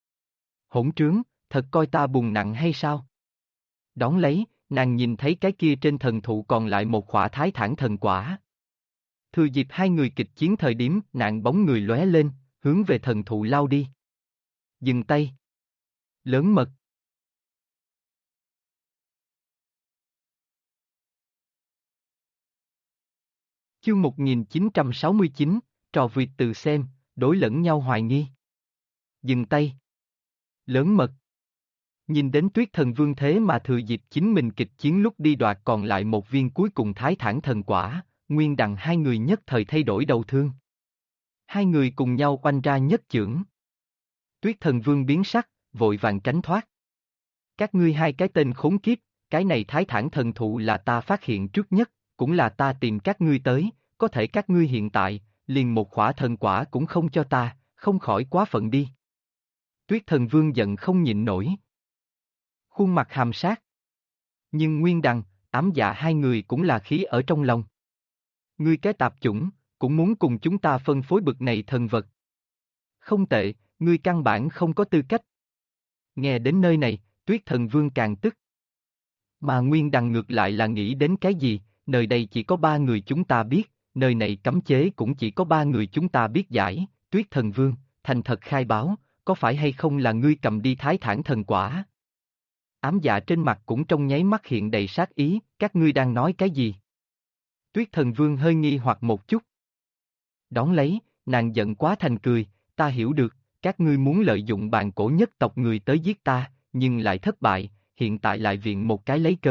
Hỗn trướng, thật coi ta buồn nặng hay sao? Đón lấy, nàng nhìn thấy cái kia trên thần thụ còn lại một khỏa Thái Thản thần quả. Thừa dịp hai người kịch chiến thời điểm, nàng bóng người lóe lên, hướng về thần thụ lao đi. Dừng tay. Lớn mật. Chương 1969, trò vịt từ xem, đối lẫn nhau hoài nghi. Dừng tay. Lớn mật. Nhìn đến Tuyết Thần Vương thế mà thừa dịp chính mình kịch chiến lúc đi đoạt còn lại một viên cuối cùng Thái Thản thần quả, Nguyên Đằng hai người nhất thời thay đổi đầu thương. Hai người cùng nhau oanh ra nhất chưởng. Tuyết Thần Vương biến sắc, vội vàng tránh thoát. Các ngươi hai cái tên khốn kiếp, cái này Thái Thản thần thụ là ta phát hiện trước nhất, cũng là ta tìm các ngươi tới, có thể các ngươi hiện tại, liền một khỏa thần quả cũng không cho ta, không khỏi quá phận đi. Tuyết Thần Vương giận không nhịn nổi. Khuôn mặt hàm sát. Nhưng Nguyên Đằng, Ám Dạ hai người cũng là khí ở trong lòng. Ngươi cái tạp chủng, cũng muốn cùng chúng ta phân phối bực này thần vật. Không tệ, ngươi căn bản không có tư cách. Nghe đến nơi này, Tuyết Thần Vương càng tức. Mà Nguyên Đằng ngược lại là nghĩ đến cái gì, nơi đây chỉ có 3 người chúng ta biết, nơi này cấm chế cũng chỉ có 3 người chúng ta biết giải, Tuyết Thần Vương, thành thật khai báo, có phải hay không là ngươi cầm đi Thái Thản thần quả? Ám Dạ trên mặt cũng trong nháy mắt hiện đầy sát ý, các ngươi đang nói cái gì? Tuyết Thần Vương hơi nghi hoặc một chút. Đón lấy, nàng giận quá thành cười, ta hiểu được, các ngươi muốn lợi dụng bàn cổ nhất tộc người tới giết ta, nhưng lại thất bại, hiện tại lại viện một cái lấy cớ,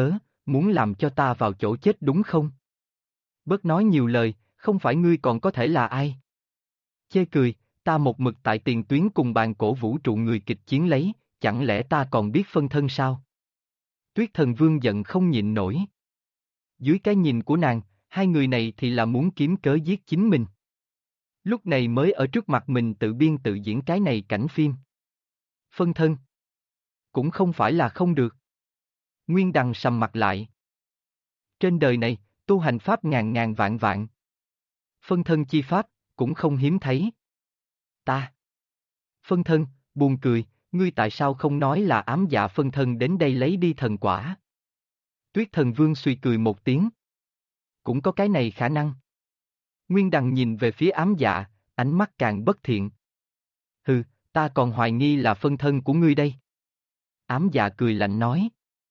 muốn làm cho ta vào chỗ chết đúng không? Bớt nói nhiều lời, không phải ngươi còn có thể là ai? Chê cười, ta một mực tại tiền tuyến cùng bàn cổ vũ trụ người kịch chiến lấy, chẳng lẽ ta còn biết phân thân sao? Tuyết Thần Vương giận không nhịn nổi. Dưới cái nhìn của nàng, hai người này thì là muốn kiếm cớ giết chính mình. Lúc này mới ở trước mặt mình tự biên tự diễn cái này cảnh phim. Phân thân. Cũng không phải là không được. Nguyên Đằng sầm mặt lại. Trên đời này, tu hành pháp ngàn ngàn vạn vạn. Phân thân chi pháp, cũng không hiếm thấy. Ta. Phân thân, buồn cười, ngươi tại sao không nói là ám dạ phân thân đến đây lấy đi thần quả? Tuyết Thần Vương suy cười một tiếng. Cũng có cái này khả năng. Nguyên Đằng nhìn về phía ám dạ, ánh mắt càng bất thiện. Hừ, ta còn hoài nghi là phân thân của ngươi đây. Ám dạ cười lạnh nói.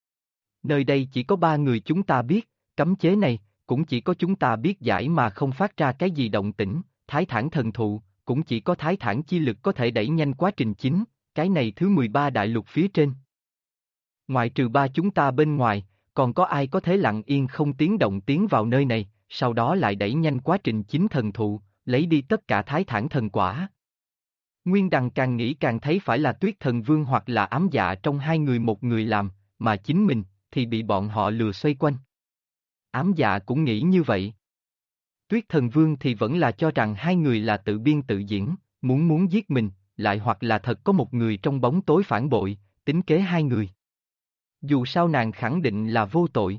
Nơi đây chỉ có 3 người chúng ta biết, cấm chế này, cũng chỉ có chúng ta biết giải mà không phát ra cái gì động tĩnh, Thái Thản thần thụ, cũng chỉ có Thái Thản chi lực có thể đẩy nhanh quá trình chính, cái này thứ 13 đại lục phía trên. Ngoại trừ 3 chúng ta bên ngoài, còn có ai có thể lặng yên không tiếng động tiến vào nơi này, sau đó lại đẩy nhanh quá trình chính thần thụ, lấy đi tất cả Thái Thản thần quả. Nguyên Đằng càng nghĩ càng thấy phải là Tuyết Thần Vương hoặc là ám dạ trong hai người một người làm, mà chính mình, thì bị bọn họ lừa xoay quanh. Ám dạ cũng nghĩ như vậy. Tuyết Thần Vương thì vẫn là cho rằng hai người là tự biên tự diễn, muốn giết mình, lại hoặc là thật có một người trong bóng tối phản bội, tính kế hai người. Dù sao nàng khẳng định là vô tội.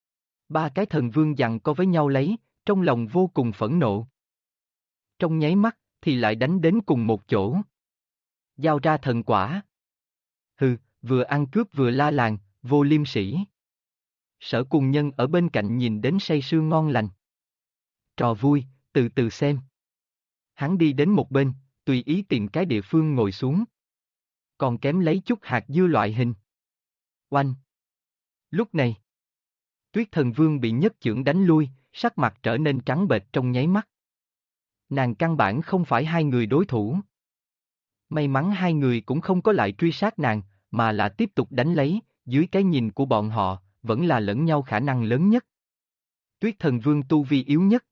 3 cái thần vương giằng co với nhau lấy, trong lòng vô cùng phẫn nộ. Trong nháy mắt, thì lại đánh đến cùng một chỗ. Giao ra thần quả. Hừ, vừa ăn cướp vừa la làng, vô liêm sỉ. Sở Cùng Nhân ở bên cạnh nhìn đến say sưa ngon lành. Trò vui, từ từ xem. Hắn đi đến một bên, tùy ý tìm cái địa phương ngồi xuống. Còn kém lấy chút hạt dưa loại hình. Oanh! Lúc này, Tuyết Thần Vương bị nhất chưởng đánh lui, sắc mặt trở nên trắng bệch trong nháy mắt. Nàng căn bản không phải hai người đối thủ. May mắn hai người cũng không có lại truy sát nàng, mà là tiếp tục đánh lấy, dưới cái nhìn của bọn họ, vẫn là lẫn nhau khả năng lớn nhất. Tuyết Thần Vương tu vi yếu nhất.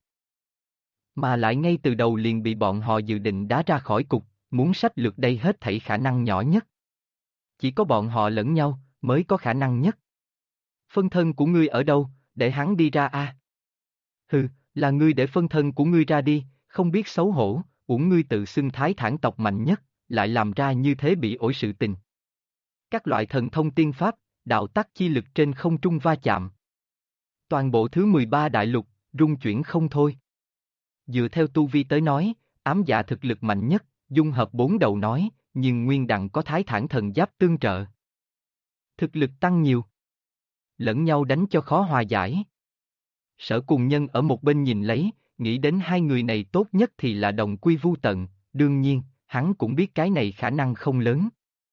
Mà lại ngay từ đầu liền bị bọn họ dự định đá ra khỏi cục, muốn sách lược đây hết thảy khả năng nhỏ nhất. Chỉ có bọn họ lẫn nhau, mới có khả năng nhất. Phân thân của ngươi ở đâu, để hắn đi ra a. Hừ, là ngươi để phân thân của ngươi ra đi, không biết xấu hổ, uổng ngươi tự xưng Thái Thản tộc mạnh nhất, lại làm ra như thế bị ổi sự tình. Các loại thần thông tiên pháp, đạo tắc chi lực trên không trung va chạm. Toàn bộ thứ 13 đại lục, rung chuyển không thôi. Dựa theo tu vi tới nói, ám dạ thực lực mạnh nhất, dung hợp 4 đầu nói, nhưng Nguyên Đằng có Thái Thản thần giáp tương trợ. Thực lực tăng nhiều. Lẫn nhau đánh cho khó hòa giải. Sở Cùng Nhân ở một bên nhìn lấy, nghĩ đến hai người này tốt nhất thì là đồng quy vu tận, đương nhiên, hắn cũng biết cái này khả năng không lớn.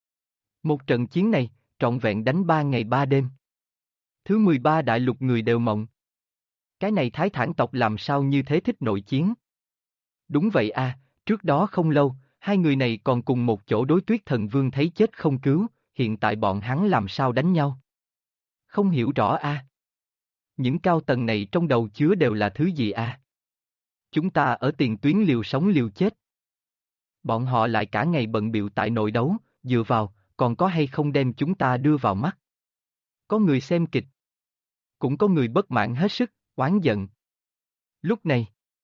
Một trận chiến này, trọn vẹn đánh 3 ngày 3 đêm. Thứ 13 đại lục người đều mộng. Cái này Thái Thản tộc làm sao như thế thích nội chiến? Đúng vậy à, trước đó không lâu, hai người này còn cùng một chỗ đối Tuyết Thần Vương thấy chết không cứu, hiện tại bọn hắn làm sao đánh nhau? Không hiểu rõ a. Những cao tầng này trong đầu chứa đều là thứ gì a? Chúng ta ở tiền tuyến liều sống liều chết. Bọn họ lại cả ngày bận bịu tại nội đấu, dựa vào, còn có hay không đem chúng ta đưa vào mắt. Có người xem kịch. Cũng có người bất mãn hết sức, oán giận. Lúc này,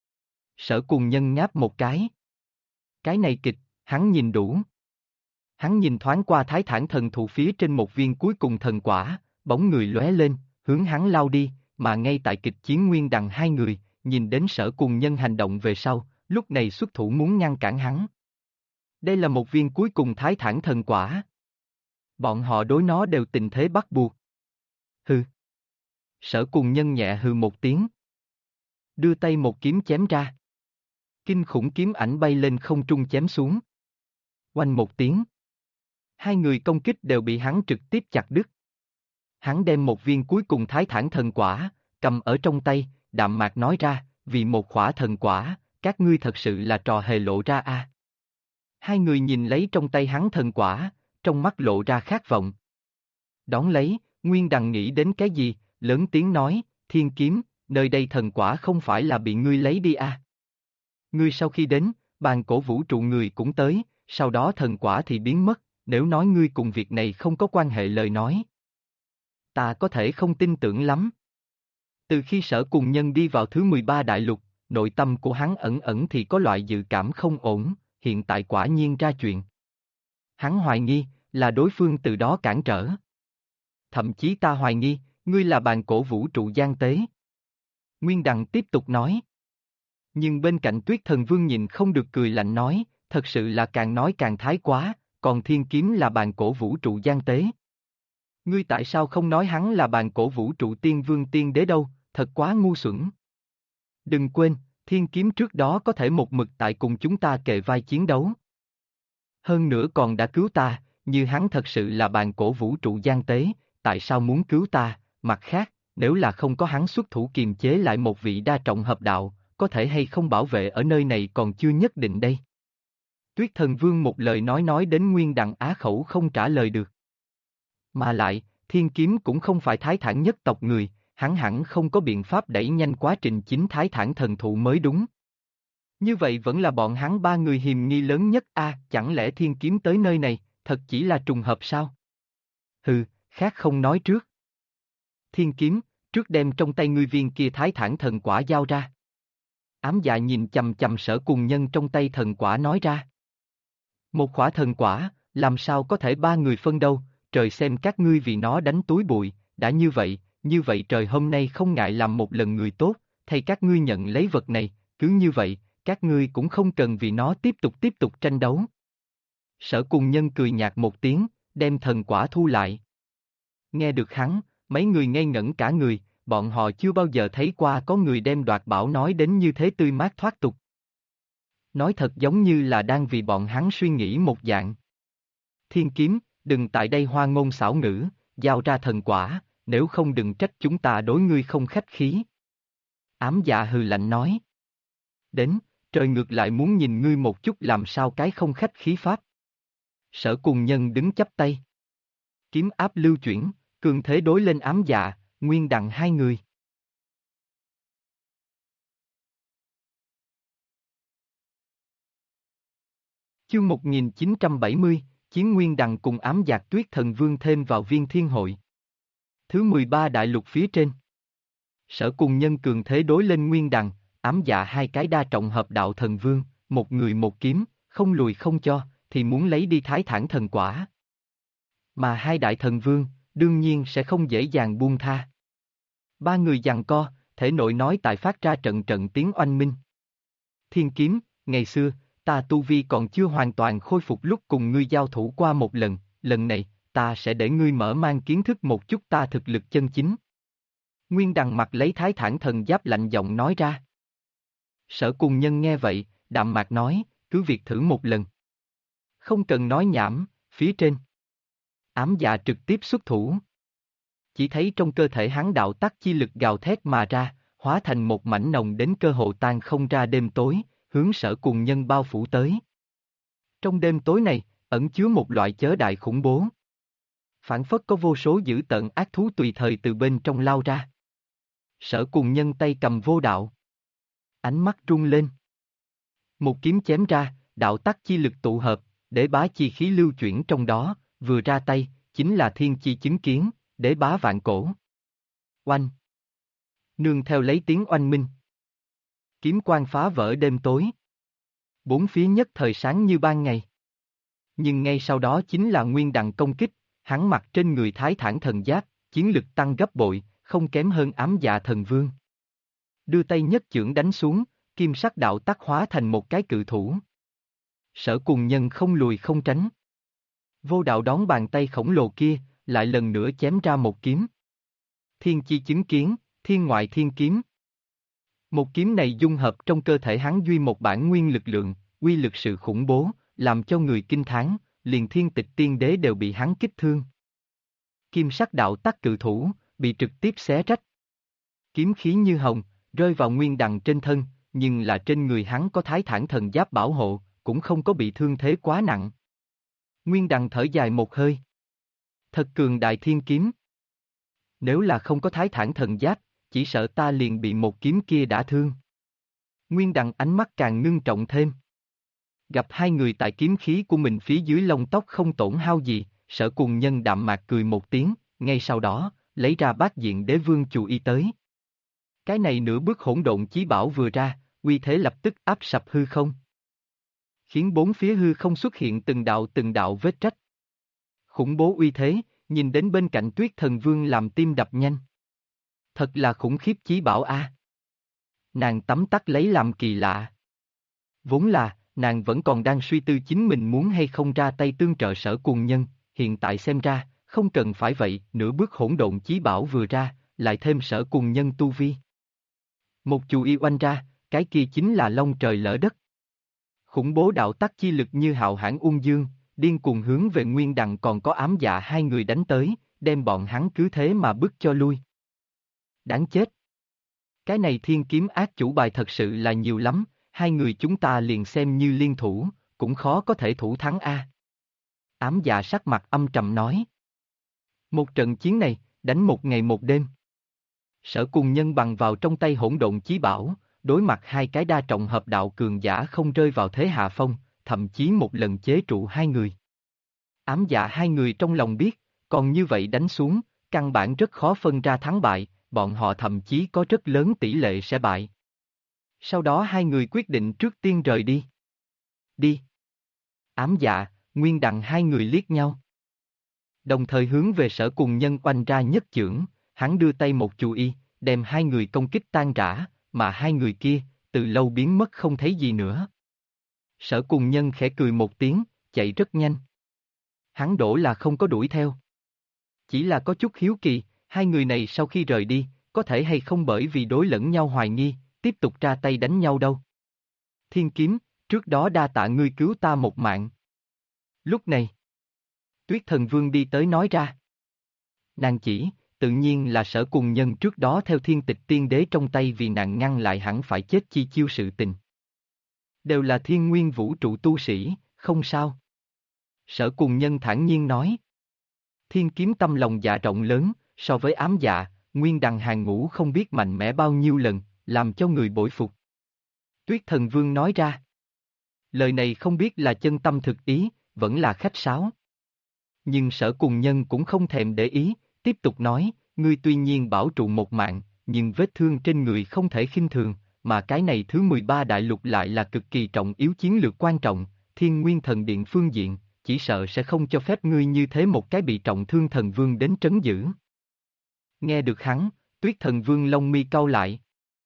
Sở Cùng Nhân ngáp một cái. Cái này kịch, hắn nhìn đủ. Hắn nhìn thoáng qua Thái Thản thần thụ phía trên một viên cuối cùng thần quả, bóng người lóe lên, hướng hắn lao đi, mà ngay tại kịch chiến Nguyên Đằng hai người, nhìn đến Sở Cùng Nhân hành động về sau, lúc này xuất thủ muốn ngăn cản hắn. Đây là một viên cuối cùng Thái Thản thần quả. Bọn họ đối nó đều tình thế bắt buộc. Hừ. Sở Cùng Nhân nhẹ hừ một tiếng. Đưa tay một kiếm chém ra. Kinh khủng kiếm ảnh bay lên không trung chém xuống. Oanh một tiếng. Hai người công kích đều bị hắn trực tiếp chặt đứt. Hắn đem một viên cuối cùng Thái Thản thần quả, cầm ở trong tay, đạm mạc nói ra, vì một khỏa thần quả, các ngươi thật sự là trò hề lộ ra a. Hai người nhìn lấy trong tay hắn thần quả, trong mắt lộ ra khát vọng. Đón lấy, Nguyên Đằng nghĩ đến cái gì, lớn tiếng nói, Thiên Kiếm, nơi đây thần quả không phải là bị ngươi lấy đi à? Ngươi sau khi đến, bàn cổ vũ trụ người cũng tới, sau đó thần quả thì biến mất, nếu nói ngươi cùng việc này không có quan hệ lời nói. Ta có thể không tin tưởng lắm. Từ khi Sở Cùng Nhân đi vào thứ 13 đại lục, nội tâm của hắn ẩn ẩn thì có loại dự cảm không ổn, hiện tại quả nhiên ra chuyện. Hắn hoài nghi, là đối phương từ đó cản trở. Thậm chí ta hoài nghi, ngươi là bàn cổ vũ trụ gian tế. Nguyên Đằng tiếp tục nói. Nhưng bên cạnh Tuyết Thần Vương nhìn không được cười lạnh nói, thật sự là càng nói càng thái quá, còn Thiên Kiếm là bàn cổ vũ trụ gian tế. Ngươi tại sao không nói hắn là bàn cổ vũ trụ tiên vương tiên đế đâu, thật quá ngu xuẩn. Đừng quên, Thiên Kiếm trước đó có thể một mực tại cùng chúng ta kề vai chiến đấu. Hơn nữa còn đã cứu ta, như hắn thật sự là bàn cổ vũ trụ gian tế, tại sao muốn cứu ta, mặt khác, nếu là không có hắn xuất thủ kiềm chế lại một vị đa trọng hợp đạo, có thể hay không bảo vệ ở nơi này còn chưa nhất định đây. Tuyết Thần Vương một lời nói đến Nguyên Đằng á khẩu không trả lời được. Mà lại, Thiên Kiếm cũng không phải Thái Thản nhất tộc người, hắn hẳn không có biện pháp đẩy nhanh quá trình chính Thái Thản thần thụ mới đúng. Như vậy vẫn là bọn hắn ba người hiềm nghi lớn nhất a, chẳng lẽ Thiên Kiếm tới nơi này, thật chỉ là trùng hợp sao? Hừ, khác không nói trước. Thiên Kiếm, trước đem trong tay ngươi viên kia Thái Thản thần quả giao ra. Ám Dạ nhìn chầm chầm Sở Cùng Nhân trong tay thần quả nói ra. Một khỏa thần quả, làm sao có thể ba người phân đâu, trời xem các ngươi vì nó đánh túi bụi, đã như vậy trời hôm nay không ngại làm một lần người tốt, thay các ngươi nhận lấy vật này, cứ như vậy, các ngươi cũng không cần vì nó tiếp tục tranh đấu. Sở Cùng Nhân cười nhạt một tiếng, đem thần quả thu lại. Nghe được hắn, mấy người ngây ngẩn cả người, bọn họ chưa bao giờ thấy qua có người đem đoạt bảo nói đến như thế tươi mát thoát tục. Nói thật giống như là đang vì bọn hắn suy nghĩ một dạng. Thiên Kiếm, đừng tại đây hoa ngôn xảo ngữ, giao ra thần quả, nếu không đừng trách chúng ta đối ngươi không khách khí. Ám Dạ hừ lạnh nói. Đến, trời ngược lại muốn nhìn ngươi một chút làm sao cái không khách khí pháp. Sở Cùng Nhân đứng chắp tay. Kiếm áp lưu chuyển, cường thế đối lên Ám Dạ, Nguyên Đằng hai người. Chương 1970, Chiến Nguyên Đằng cùng Ám Dạc Tuyết Thần Vương thêm vào Viên Thiên Hội. Thứ 13 đại lục phía trên. Sở Cùng Nhân cường thế đối lên Nguyên Đằng, Ám Dạ hai cái đa trọng hợp đạo thần vương, một người một kiếm, không lùi không cho, thì muốn lấy đi Thái Thản thần quả. Mà hai đại thần vương, đương nhiên sẽ không dễ dàng buông tha. Ba người giằng co, thể nội nói tại phát ra trận trận tiếng oanh minh. Thiên Kiếm, ngày xưa, ta tu vi còn chưa hoàn toàn khôi phục lúc cùng ngươi giao thủ qua một lần, lần này, ta sẽ để ngươi mở mang kiến thức một chút ta thực lực chân chính. Nguyên Đằng mặt lấy Thái Thản thần giáp lạnh giọng nói ra. Sở Cùng Nhân nghe vậy, đạm mạc nói, cứ việc thử một lần. Không cần nói nhảm, phía trên. Ám Dạ trực tiếp xuất thủ. Chỉ thấy trong cơ thể hắn đạo tắc chi lực gào thét mà ra, hóa thành một mảnh nồng đến cơ hồ tan không ra đêm tối, hướng Sở Cùng Nhân bao phủ tới. Trong đêm tối này, ẩn chứa một loại chớ đại khủng bố. Phản phất có vô số dữ tợn ác thú tùy thời từ bên trong lao ra. Sở Cùng Nhân tay cầm vô đạo. Ánh mắt rung lên. Một kiếm chém ra, đạo tắc chi lực tụ hợp, để bá chi khí lưu chuyển trong đó, vừa ra tay, chính là thiên chi chứng kiến, để bá vạn cổ. Oanh! Nương theo lấy tiếng oanh minh. Kiếm quang phá vỡ đêm tối. Bốn phía nhất thời sáng như ban ngày. Nhưng ngay sau đó chính là Nguyên Đằng công kích, hắn mặc trên người Thái Thản thần giáp, chiến lực tăng gấp bội, không kém hơn Ám Dạ thần vương. Đưa tay nhất chưởng đánh xuống, kim sắc đạo tắc hóa thành một cái cự thủ. Sở Cùng Nhân không lùi không tránh. Vô đạo đón bàn tay khổng lồ kia, lại lần nữa chém ra một kiếm. Thiên chi chứng kiến, thiên ngoại thiên kiếm. Một kiếm này dung hợp trong cơ thể hắn duy một bản nguyên lực lượng, uy lực sự khủng bố, làm cho người kinh thán, liền thiên tịch tiên đế đều bị hắn kích thương. Kim sắc đạo tắc cự thủ, bị trực tiếp xé rách. Kiếm khí như hồng, rơi vào Nguyên Đằng trên thân, nhưng là trên người hắn có Thái Thản thần giáp bảo hộ, cũng không có bị thương thế quá nặng. Nguyên Đằng thở dài một hơi. Thật cường đại thiên kiếm. Nếu là không có thái thản thần giáp, chỉ sợ ta liền bị một kiếm kia đả thương. Nguyên Đằng ánh mắt càng ngưng trọng thêm. Gặp hai người tại kiếm khí của mình phía dưới lông tóc không tổn hao gì, Sở Cùng Nhân đạm mạc cười một tiếng, ngay sau đó, lấy ra bát diện đế vương chù y tới. Cái này nửa bước hỗn độn chí bảo vừa ra, uy thế lập tức áp sập hư không. Khiến bốn phía hư không xuất hiện từng đạo vết rách. Khủng bố uy thế, nhìn đến bên cạnh Tuyết Thần Vương làm tim đập nhanh. Thật là khủng khiếp chí bảo a. Nàng tấm tắc lấy làm kỳ lạ. Vốn là, nàng vẫn còn đang suy tư chính mình muốn hay không ra tay tương trợ Sở Cùng Nhân, hiện tại xem ra, không cần phải vậy, nửa bước hỗn độn chí bảo vừa ra, lại thêm Sở Cùng Nhân tu vi. Một chù y oanh ra, cái kia chính là long trời lỡ đất. Khủng bố đạo tắc chi lực như hạo hãn ung dương, điên cuồng hướng về Nguyên Đằng còn có ám dạ hai người đánh tới, đem bọn hắn cứ thế mà bức cho lui. Đáng chết. Cái này thiên kiếm ác chủ bài thật sự là nhiều lắm, hai người chúng ta liền xem như liên thủ, cũng khó có thể thủ thắng a. Ám dạ sắc mặt âm trầm nói. Một trận chiến này, đánh một ngày một đêm. Sở Cùng Nhân bằng vào trong tay hỗn độn chí bảo, đối mặt hai cái đa trọng hợp đạo cường giả không rơi vào thế hạ phong, thậm chí một lần chế trụ hai người. Ám dạ hai người trong lòng biết, còn như vậy đánh xuống, căn bản rất khó phân ra thắng bại, bọn họ thậm chí có rất lớn tỷ lệ sẽ bại. Sau đó hai người quyết định trước tiên rời đi. Đi. Ám dạ, Nguyên Đằng hai người liếc nhau. Đồng thời hướng về Sở Cùng Nhân oanh ra nhất chưởng, hắn đưa tay một chù y, đem hai người công kích tan rã, mà hai người kia, từ lâu biến mất không thấy gì nữa. Sở Cùng Nhân khẽ cười một tiếng, chạy rất nhanh. Hắn đổ là không có đuổi theo. Chỉ là có chút hiếu kỳ, hai người này sau khi rời đi, có thể hay không bởi vì đối lẫn nhau hoài nghi, tiếp tục ra tay đánh nhau đâu. Thiên kiếm, trước đó đa tạ ngươi cứu ta một mạng. Lúc này, Tuyết Thần Vương đi tới nói ra. Nàng chỉ, tự nhiên là Sở Cùng Nhân trước đó theo Thiên Tịch Tiên Đế trong tay vì nàng ngăn lại hẳn phải chết chi chiêu sự tình. Đều là thiên nguyên vũ trụ tu sĩ, không sao. Sở Cùng Nhân thản nhiên nói. Thiên kiếm tâm lòng dạ rộng lớn, so với ám dạ, Nguyên Đằng hàng ngũ không biết mạnh mẽ bao nhiêu lần, làm cho người bội phục. Tuyết Thần Vương nói ra. Lời này không biết là chân tâm thực ý, vẫn là khách sáo. Nhưng Sở Cùng Nhân cũng không thèm để ý, tiếp tục nói, ngươi tuy nhiên bảo trụ một mạng, nhưng vết thương trên người không thể khinh thường, mà cái này thứ 13 đại lục lại là cực kỳ trọng yếu chiến lược quan trọng, Thiên Nguyên Thần Điện phương diện, chỉ sợ sẽ không cho phép ngươi như thế một cái bị trọng thương thần vương đến trấn giữ. Nghe được hắn, Tuyết Thần Vương lông mi cau lại.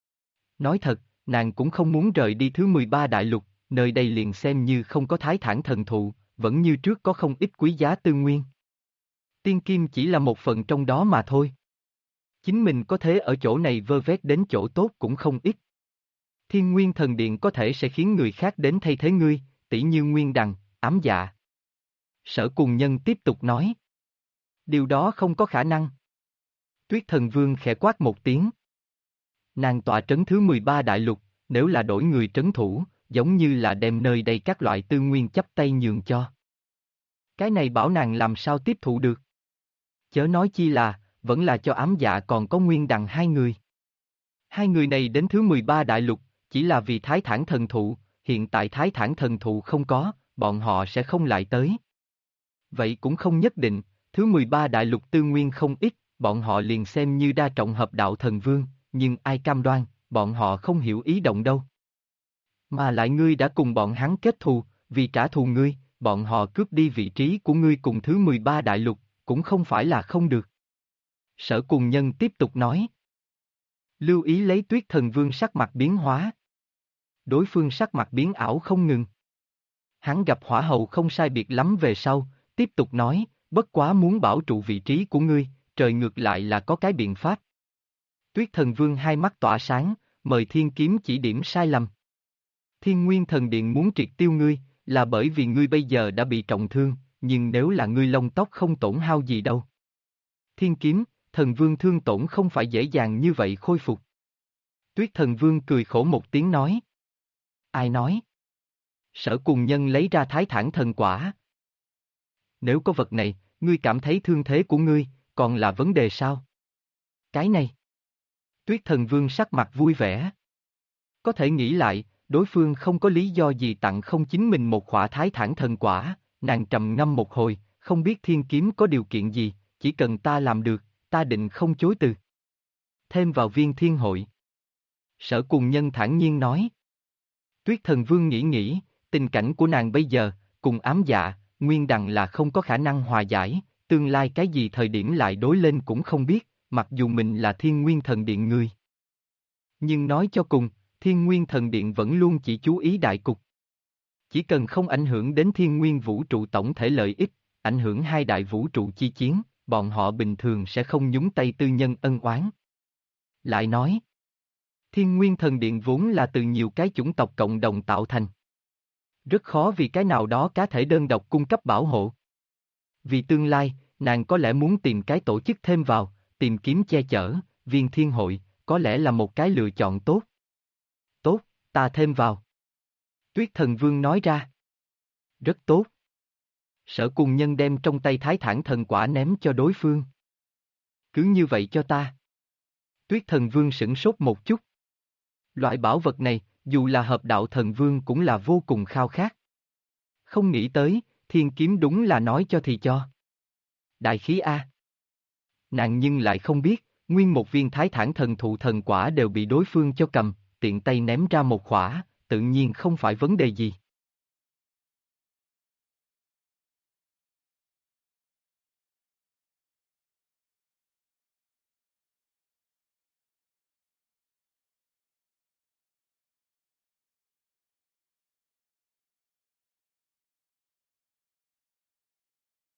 Nói thật, nàng cũng không muốn rời đi thứ 13 đại lục, nơi đây liền xem như không có thái thản thần thụ, vẫn như trước có không ít quý giá tư nguyên. Tiên kim chỉ là một phần trong đó mà thôi. Chính mình có thể ở chỗ này vơ vét đến chỗ tốt cũng không ít. Thiên Nguyên Thần Điện có thể sẽ khiến người khác đến thay thế ngươi, tỷ như Nguyên Đằng, ám dạ. Sở Cùng Nhân tiếp tục nói. Điều đó không có khả năng. Tuyết Thần Vương khẽ quát một tiếng. Nàng tọa trấn thứ 13 đại lục, nếu là đổi người trấn thủ, giống như là đem nơi đây các loại tư nguyên chấp tay nhường cho. Cái này bảo nàng làm sao tiếp thụ được. Chớ nói chi là, vẫn là cho ám dạ còn có Nguyên Đằng hai người. Hai người này đến thứ 13 đại lục, chỉ là vì thái thản thần thụ, hiện tại thái thản thần thụ không có, bọn họ sẽ không lại tới. Vậy cũng không nhất định, thứ 13 đại lục tư nguyên không ít, bọn họ liền xem như đa trọng hợp đạo thần vương, nhưng ai cam đoan, bọn họ không hiểu ý động đâu. Mà lại ngươi đã cùng bọn hắn kết thù, vì trả thù ngươi, bọn họ cướp đi vị trí của ngươi cùng thứ 13 đại lục, cũng không phải là không được. Sở Cùng Nhân tiếp tục nói. Lưu ý lấy Tuyết Thần Vương sắc mặt biến hóa. Đối phương sắc mặt biến ảo không ngừng. Hắn gặp hỏa hầu không sai biệt lắm về sau, tiếp tục nói, bất quá muốn bảo trụ vị trí của ngươi, trời ngược lại là có cái biện pháp. Tuyết Thần Vương hai mắt tỏa sáng, mời thiên kiếm chỉ điểm sai lầm. Thiên Nguyên Thần Điện muốn triệt tiêu ngươi, là bởi vì ngươi bây giờ đã bị trọng thương, nhưng nếu là ngươi lông tóc không tổn hao gì đâu. Thiên kiếm, Thần Vương thương tổn không phải dễ dàng như vậy khôi phục. Tuyết Thần Vương cười khổ một tiếng nói. Ai nói? Sở Cùng Nhân lấy ra thái thản thần quả. Nếu có vật này, ngươi cảm thấy thương thế của ngươi, còn là vấn đề sao? cái này. Tuyết Thần Vương sắc mặt vui vẻ. Có thể nghĩ lại, đối phương không có lý do gì tặng không chính mình một khỏa Thái Thản thần quả, nàng trầm ngâm một hồi, không biết thiên kiếm có điều kiện gì, chỉ cần ta làm được, ta định không chối từ. Thêm vào viên thiên hội. Sở Cùng Nhân thản nhiên nói. Tuyết Thần Vương nghĩ, tình cảnh của nàng bây giờ, cùng ám dạ, nguyên đằng là không có khả năng hòa giải, tương lai cái gì thời điểm lại đối lên cũng không biết, mặc dù mình là Thiên Nguyên Thần Điện người. Nhưng nói cho cùng, Thiên Nguyên Thần Điện vẫn luôn chỉ chú ý đại cục. Chỉ cần không ảnh hưởng đến Thiên Nguyên Vũ trụ tổng thể lợi ích, ảnh hưởng hai đại vũ trụ chi chiến, bọn họ bình thường sẽ không nhúng tay tư nhân ân oán. Lại nói, Thiên Nguyên Thần Điện vốn là từ nhiều cái chủng tộc cộng đồng tạo thành. Rất khó vì cái nào đó cá thể đơn độc cung cấp bảo hộ. Vì tương lai, nàng có lẽ muốn tìm cái tổ chức thêm vào, tìm kiếm che chở, viên thiên hội, có lẽ là một cái lựa chọn tốt. Tốt, ta thêm vào. Tuyết Thần Vương nói ra. Rất tốt. Sở Cùng Nhân đem trong tay Thái Thản thần quả ném cho đối phương. Cứ như vậy cho ta. Tuyết Thần Vương sửng sốt một chút. Loại bảo vật này, dù là hợp đạo thần vương cũng là vô cùng khao khát. Không nghĩ tới, thiên kiếm đúng là nói cho thì cho. Đại khí A. Nàng nhưng lại không biết, nguyên một viên Thái Thản thần thụ thần quả đều bị đối phương cho cầm, tiện tay ném ra một khỏa, tự nhiên không phải vấn đề gì.